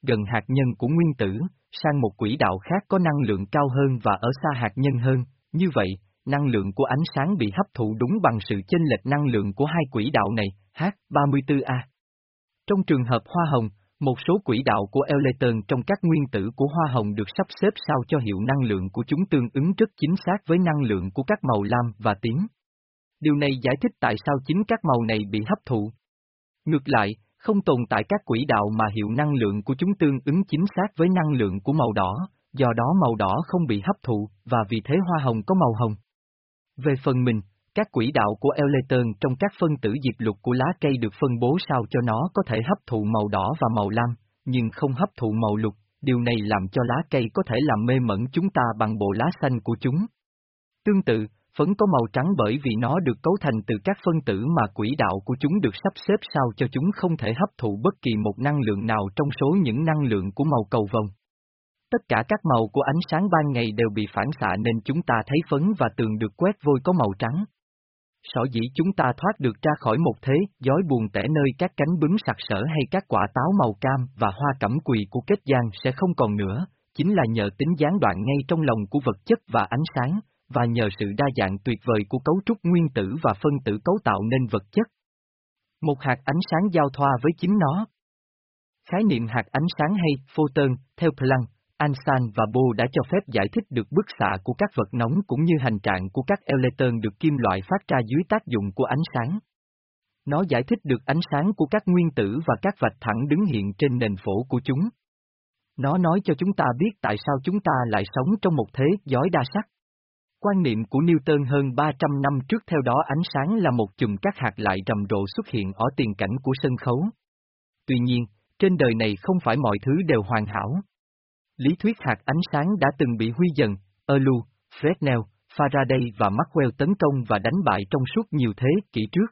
[SPEAKER 1] gần hạt nhân của nguyên tử, sang một quỹ đạo khác có năng lượng cao hơn và ở xa hạt nhân hơn, như vậy, năng lượng của ánh sáng bị hấp thụ đúng bằng sự chênh lệch năng lượng của hai quỹ đạo này, H ba mươi tư A. Trong trường hợp hoa hồng, một số quỹ đạo của electron trong các nguyên tử của hoa hồng được sắp xếp sao cho hiệu năng lượng của chúng tương ứng rất chính xác với năng lượng của các màu lam và tím. Điều này giải thích tại sao chính các màu này bị hấp thụ. Ngược lại, không tồn tại các quỹ đạo mà hiệu năng lượng của chúng tương ứng chính xác với năng lượng của màu đỏ, do đó màu đỏ không bị hấp thụ, và vì thế hoa hồng có màu hồng. Về phần mình, các quỹ đạo của electron trong các phân tử diệp lục của lá cây được phân bố sao cho nó có thể hấp thụ màu đỏ và màu lam, nhưng không hấp thụ màu lục, điều này làm cho lá cây có thể làm mê mẩn chúng ta bằng bộ lá xanh của chúng. Tương tự, phấn có màu trắng bởi vì nó được cấu thành từ các phân tử mà quỹ đạo của chúng được sắp xếp sao cho chúng không thể hấp thụ bất kỳ một năng lượng nào trong số những năng lượng của màu cầu vồng. Tất cả các màu của ánh sáng ban ngày đều bị phản xạ nên chúng ta thấy phấn và tường được quét vôi có màu trắng. Sở dĩ chúng ta thoát được ra khỏi một thế gió buồn tẻ nơi các cánh bướm sặc sỡ hay các quả táo màu cam và hoa cẩm quỳ của Kết Giang sẽ không còn nữa, chính là nhờ tính gián đoạn ngay trong lòng của vật chất và ánh sáng, và nhờ sự đa dạng tuyệt vời của cấu trúc nguyên tử và phân tử cấu tạo nên vật chất. Một hạt ánh sáng giao thoa với chính nó. Khái niệm hạt ánh sáng hay photon, theo Planck, Einstein và Bohr đã cho phép giải thích được bức xạ của các vật nóng cũng như hành trạng của các electron được kim loại phát ra dưới tác dụng của ánh sáng. Nó giải thích được ánh sáng của các nguyên tử và các vạch thẳng đứng hiện trên nền phổ của chúng. Nó nói cho chúng ta biết tại sao chúng ta lại sống trong một thế giới đa sắc. Quan niệm của Newton hơn ba trăm năm trước theo đó ánh sáng là một chùm các hạt lại rầm rộ xuất hiện ở tiền cảnh của sân khấu. Tuy nhiên, trên đời này không phải mọi thứ đều hoàn hảo. Lý thuyết hạt ánh sáng đã từng bị Huy dần, Earlu, Fresnel, Faraday và Maxwell tấn công và đánh bại trong suốt nhiều thế kỷ trước.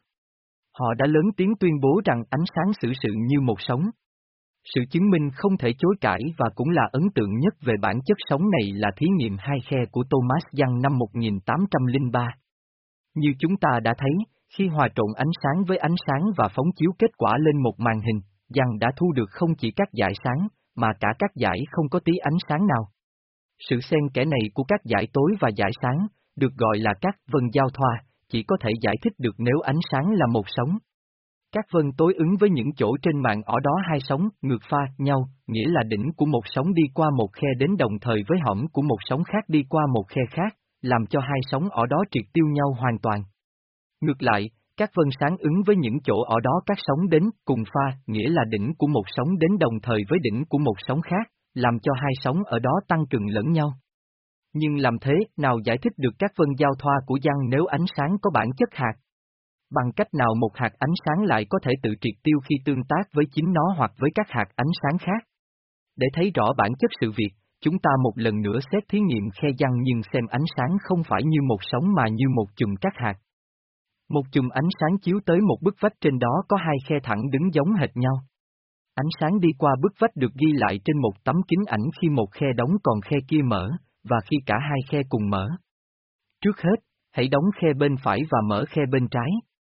[SPEAKER 1] Họ đã lớn tiếng tuyên bố rằng ánh sáng xử sự như một sóng. Sự chứng minh không thể chối cãi và cũng là ấn tượng nhất về bản chất sóng này là thí nghiệm hai khe của Thomas Young năm một nghìn tám trăm lẻ ba. Như chúng ta đã thấy, khi hòa trộn ánh sáng với ánh sáng và phóng chiếu kết quả lên một màn hình, Young đã thu được không chỉ các dải sáng, mà cả các dải không có tí ánh sáng nào. Sự xen kẽ này của các dải tối và dải sáng, được gọi là các vân giao thoa, chỉ có thể giải thích được nếu ánh sáng là một sóng. Các vân tối ứng với những chỗ trên mạng ở đó hai sóng ngược pha nhau, nghĩa là đỉnh của một sóng đi qua một khe đến đồng thời với hõm của một sóng khác đi qua một khe khác, làm cho hai sóng ở đó triệt tiêu nhau hoàn toàn. Ngược lại, các vân sáng ứng với những chỗ ở đó các sóng đến cùng pha, nghĩa là đỉnh của một sóng đến đồng thời với đỉnh của một sóng khác, làm cho hai sóng ở đó tăng cường lẫn nhau. Nhưng làm thế nào giải thích được các vân giao thoa của Young nếu ánh sáng có bản chất hạt? Bằng cách nào một hạt ánh sáng lại có thể tự triệt tiêu khi tương tác với chính nó hoặc với các hạt ánh sáng khác? Để thấy rõ bản chất sự việc, chúng ta một lần nữa xét thí nghiệm khe Young nhưng xem ánh sáng không phải như một sóng mà như một chùm các hạt. Một chùm ánh sáng chiếu tới một bức vách trên đó có hai khe thẳng đứng giống hệt nhau. Ánh sáng đi qua bức vách được ghi lại trên một tấm kính ảnh khi một khe đóng còn khe kia mở, và khi cả hai khe cùng mở. Trước hết, hãy đóng khe bên phải và mở khe bên trái.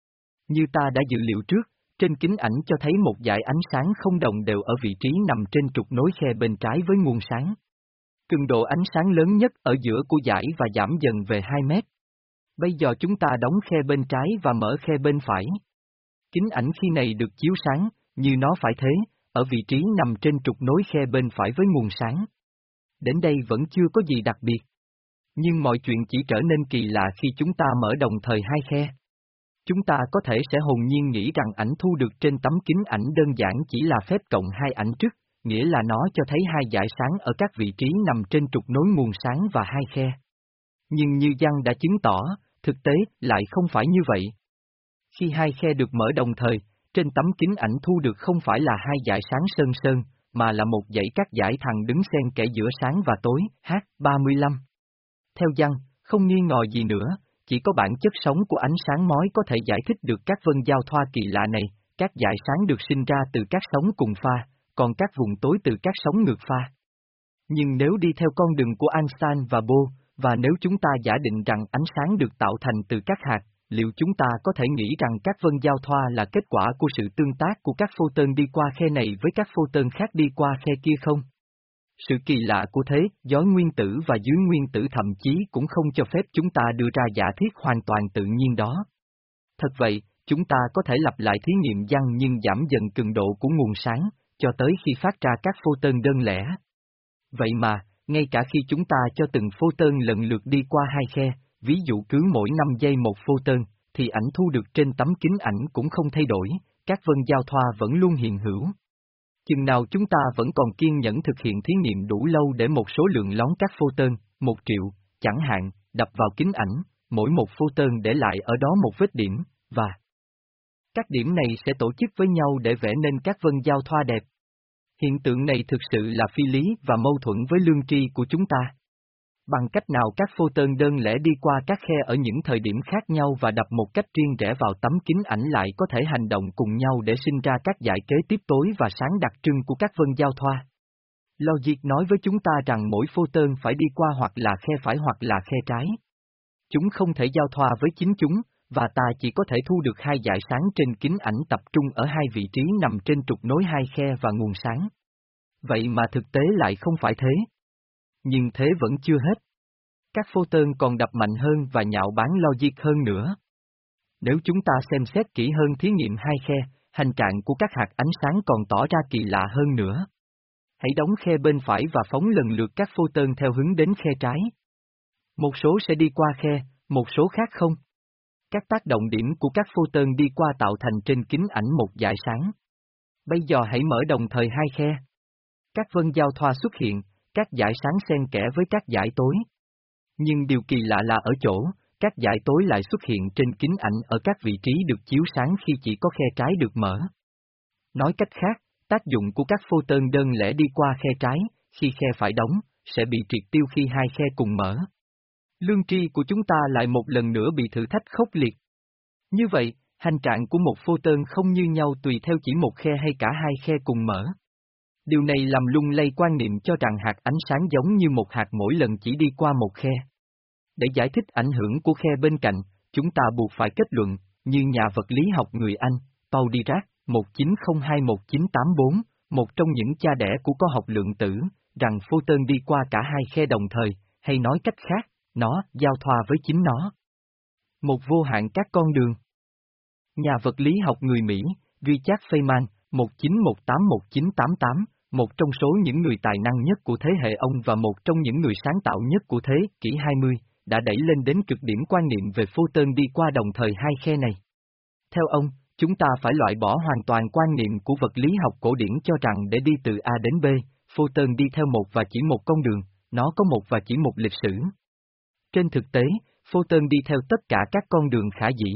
[SPEAKER 1] Như ta đã dự liệu trước, trên kính ảnh cho thấy một dải ánh sáng không đồng đều ở vị trí nằm trên trục nối khe bên trái với nguồn sáng. Cường độ ánh sáng lớn nhất ở giữa của dải và giảm dần về hai mét. Bây giờ chúng ta đóng khe bên trái và mở khe bên phải. Kính ảnh khi này được chiếu sáng, như nó phải thế, ở vị trí nằm trên trục nối khe bên phải với nguồn sáng. Đến đây vẫn chưa có gì đặc biệt. Nhưng mọi chuyện chỉ trở nên kỳ lạ khi chúng ta mở đồng thời hai khe. Chúng ta có thể sẽ hồn nhiên nghĩ rằng ảnh thu được trên tấm kính ảnh đơn giản chỉ là phép cộng hai ảnh trước, nghĩa là nó cho thấy hai dải sáng ở các vị trí nằm trên trục nối nguồn sáng và hai khe. Nhưng như Young đã chứng tỏ, thực tế lại không phải như vậy. Khi hai khe được mở đồng thời, trên tấm kính ảnh thu được không phải là hai dải sáng sơn sơn, mà là một dãy các dải thẳng đứng xen kẽ giữa sáng và tối, H ba mươi lăm. Theo Young, không nghi ngờ gì nữa, chỉ có bản chất sống của ánh sáng mói có thể giải thích được các vân giao thoa kỳ lạ này, các dải sáng được sinh ra từ các sóng cùng pha, còn các vùng tối từ các sóng ngược pha. Nhưng nếu đi theo con đường của Einstein và Bohr, và nếu chúng ta giả định rằng ánh sáng được tạo thành từ các hạt, liệu chúng ta có thể nghĩ rằng các vân giao thoa là kết quả của sự tương tác của các photon đi qua khe này với các photon khác đi qua khe kia không? Sự kỳ lạ của thế, giới nguyên tử và dưới nguyên tử thậm chí cũng không cho phép chúng ta đưa ra giả thiết hoàn toàn tự nhiên đó. Thật vậy, chúng ta có thể lặp lại thí nghiệm giăng nhưng giảm dần cường độ của nguồn sáng, cho tới khi phát ra các photon đơn lẻ. Vậy mà, ngay cả khi chúng ta cho từng photon lần lượt đi qua hai khe, ví dụ cứ mỗi năm giây một photon, thì ảnh thu được trên tấm kính ảnh cũng không thay đổi, các vân giao thoa vẫn luôn hiện hữu. Chừng nào chúng ta vẫn còn kiên nhẫn thực hiện thí nghiệm đủ lâu để một số lượng lón các photon, một triệu, chẳng hạn, đập vào kính ảnh, mỗi một photon để lại ở đó một vết điểm, và các điểm này sẽ tổ chức với nhau để vẽ nên các vân giao thoa đẹp. Hiện tượng này thực sự là phi lý và mâu thuẫn với lương tri của chúng ta. Bằng cách nào các photon đơn lẻ đi qua các khe ở những thời điểm khác nhau và đập một cách riêng rẽ vào tấm kính ảnh lại có thể hành động cùng nhau để sinh ra các dải kế tiếp tối và sáng đặc trưng của các vân giao thoa. Logic nói với chúng ta rằng mỗi photon phải đi qua hoặc là khe phải hoặc là khe trái. Chúng không thể giao thoa với chính chúng, và ta chỉ có thể thu được hai dải sáng trên kính ảnh tập trung ở hai vị trí nằm trên trục nối hai khe và nguồn sáng. Vậy mà thực tế lại không phải thế. Nhưng thế vẫn chưa hết. Các photon còn đập mạnh hơn và nhạo báng logic hơn nữa. Nếu chúng ta xem xét kỹ hơn thí nghiệm hai khe, hành trạng của các hạt ánh sáng còn tỏ ra kỳ lạ hơn nữa. Hãy đóng khe bên phải và phóng lần lượt các photon theo hướng đến khe trái. Một số sẽ đi qua khe, một số khác không. Các tác động điểm của các photon đi qua tạo thành trên kính ảnh một dải sáng. Bây giờ hãy mở đồng thời hai khe. Các vân giao thoa xuất hiện, các dải sáng xen kẽ với các dải tối. Nhưng điều kỳ lạ là ở chỗ, các dải tối lại xuất hiện trên kính ảnh ở các vị trí được chiếu sáng khi chỉ có khe trái được mở. Nói cách khác, tác dụng của các photon đơn lẻ đi qua khe trái, khi khe phải đóng, sẽ bị triệt tiêu khi hai khe cùng mở. Lương tri của chúng ta lại một lần nữa bị thử thách khốc liệt. Như vậy, hành trạng của một photon không như nhau tùy theo chỉ một khe hay cả hai khe cùng mở. Điều này làm lung lay quan niệm cho rằng hạt ánh sáng giống như một hạt mỗi lần chỉ đi qua một khe. Để giải thích ảnh hưởng của khe bên cạnh, chúng ta buộc phải kết luận, như nhà vật lý học người Anh, Paul Dirac, một chín không hai đến một chín tám bốn, một trong những cha đẻ của khoa học lượng tử, rằng photon đi qua cả hai khe đồng thời, hay nói cách khác, nó giao thoa với chính nó. Một vô hạn các con đường. Nhà vật lý học người Mỹ, Richard Feynman, một chín một tám đến một chín tám tám, một trong số những người tài năng nhất của thế hệ ông và một trong những người sáng tạo nhất của thế kỷ hai mươi, đã đẩy lên đến cực điểm quan niệm về photon đi qua đồng thời hai khe này. Theo ông, chúng ta phải loại bỏ hoàn toàn quan niệm của vật lý học cổ điển cho rằng để đi từ A đến B, photon đi theo một và chỉ một con đường, nó có một và chỉ một lịch sử. Trên thực tế, photon đi theo tất cả các con đường khả dĩ.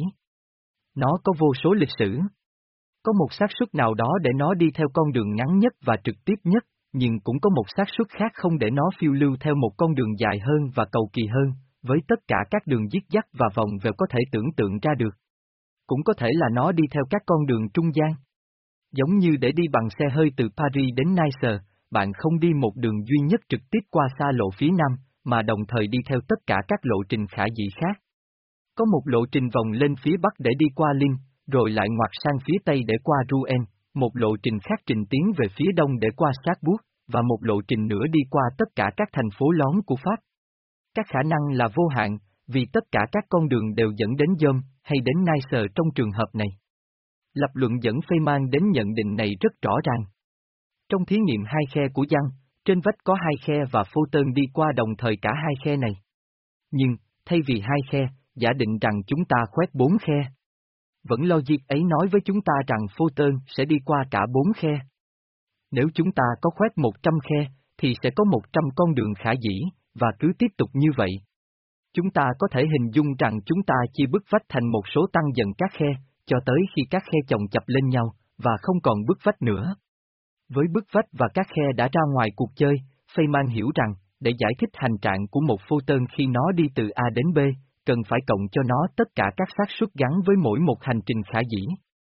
[SPEAKER 1] Nó có vô số lịch sử. Có một xác suất nào đó để nó đi theo con đường ngắn nhất và trực tiếp nhất, nhưng cũng có một xác suất khác không để nó phiêu lưu theo một con đường dài hơn và cầu kỳ hơn, với tất cả các đường dít dắt và vòng vèo có thể tưởng tượng ra được. Cũng có thể là nó đi theo các con đường trung gian. Giống như để đi bằng xe hơi từ Paris đến Nice, bạn không đi một đường duy nhất trực tiếp qua xa lộ phía nam, mà đồng thời đi theo tất cả các lộ trình khả dĩ khác. Có một lộ trình vòng lên phía bắc để đi qua Lille, rồi lại ngoặt sang phía tây để qua Rouen, một lộ trình khác trình tiến về phía đông để qua Strasbourg, và một lộ trình nữa đi qua tất cả các thành phố lón của Pháp. Các khả năng là vô hạn, vì tất cả các con đường đều dẫn đến Dome, hay đến Nice trong trường hợp này. Lập luận dẫn Feynman đến nhận định này rất rõ ràng. Trong thí nghiệm hai khe của Young, trên vách có hai khe và photon đi qua đồng thời cả hai khe này. Nhưng, thay vì hai khe, giả định rằng chúng ta khoét bốn khe. Vẫn logic ấy nói với chúng ta rằng photon sẽ đi qua cả bốn khe. Nếu chúng ta có khoét một trăm khe, thì sẽ có một trăm con đường khả dĩ, và cứ tiếp tục như vậy. Chúng ta có thể hình dung rằng chúng ta chia bức vách thành một số tăng dần các khe, cho tới khi các khe chồng chập lên nhau, và không còn bức vách nữa. Với bức vách và các khe đã ra ngoài cuộc chơi, Feynman hiểu rằng, để giải thích hành trạng của một photon khi nó đi từ A đến B, cần phải cộng cho nó tất cả các xác suất gắn với mỗi một hành trình khả dĩ.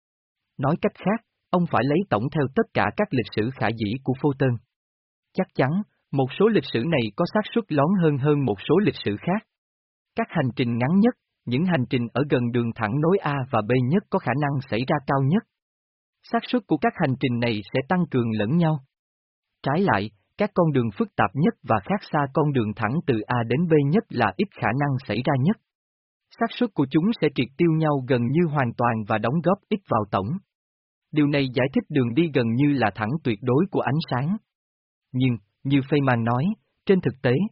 [SPEAKER 1] Nói cách khác, ông phải lấy tổng theo tất cả các lịch sử khả dĩ của photon. Chắc chắn, một số lịch sử này có xác suất lớn hơn hơn một số lịch sử khác. Các hành trình ngắn nhất, những hành trình ở gần đường thẳng nối A và B nhất có khả năng xảy ra cao nhất. Xác suất của các hành trình này sẽ tăng cường lẫn nhau. Trái lại, các con đường phức tạp nhất và khác xa con đường thẳng từ A đến B nhất là ít khả năng xảy ra nhất. Xác suất của chúng sẽ triệt tiêu nhau gần như hoàn toàn và đóng góp ít vào tổng. Điều này giải thích đường đi gần như là thẳng tuyệt đối của ánh sáng. Nhưng, như Feynman nói, trên thực tế,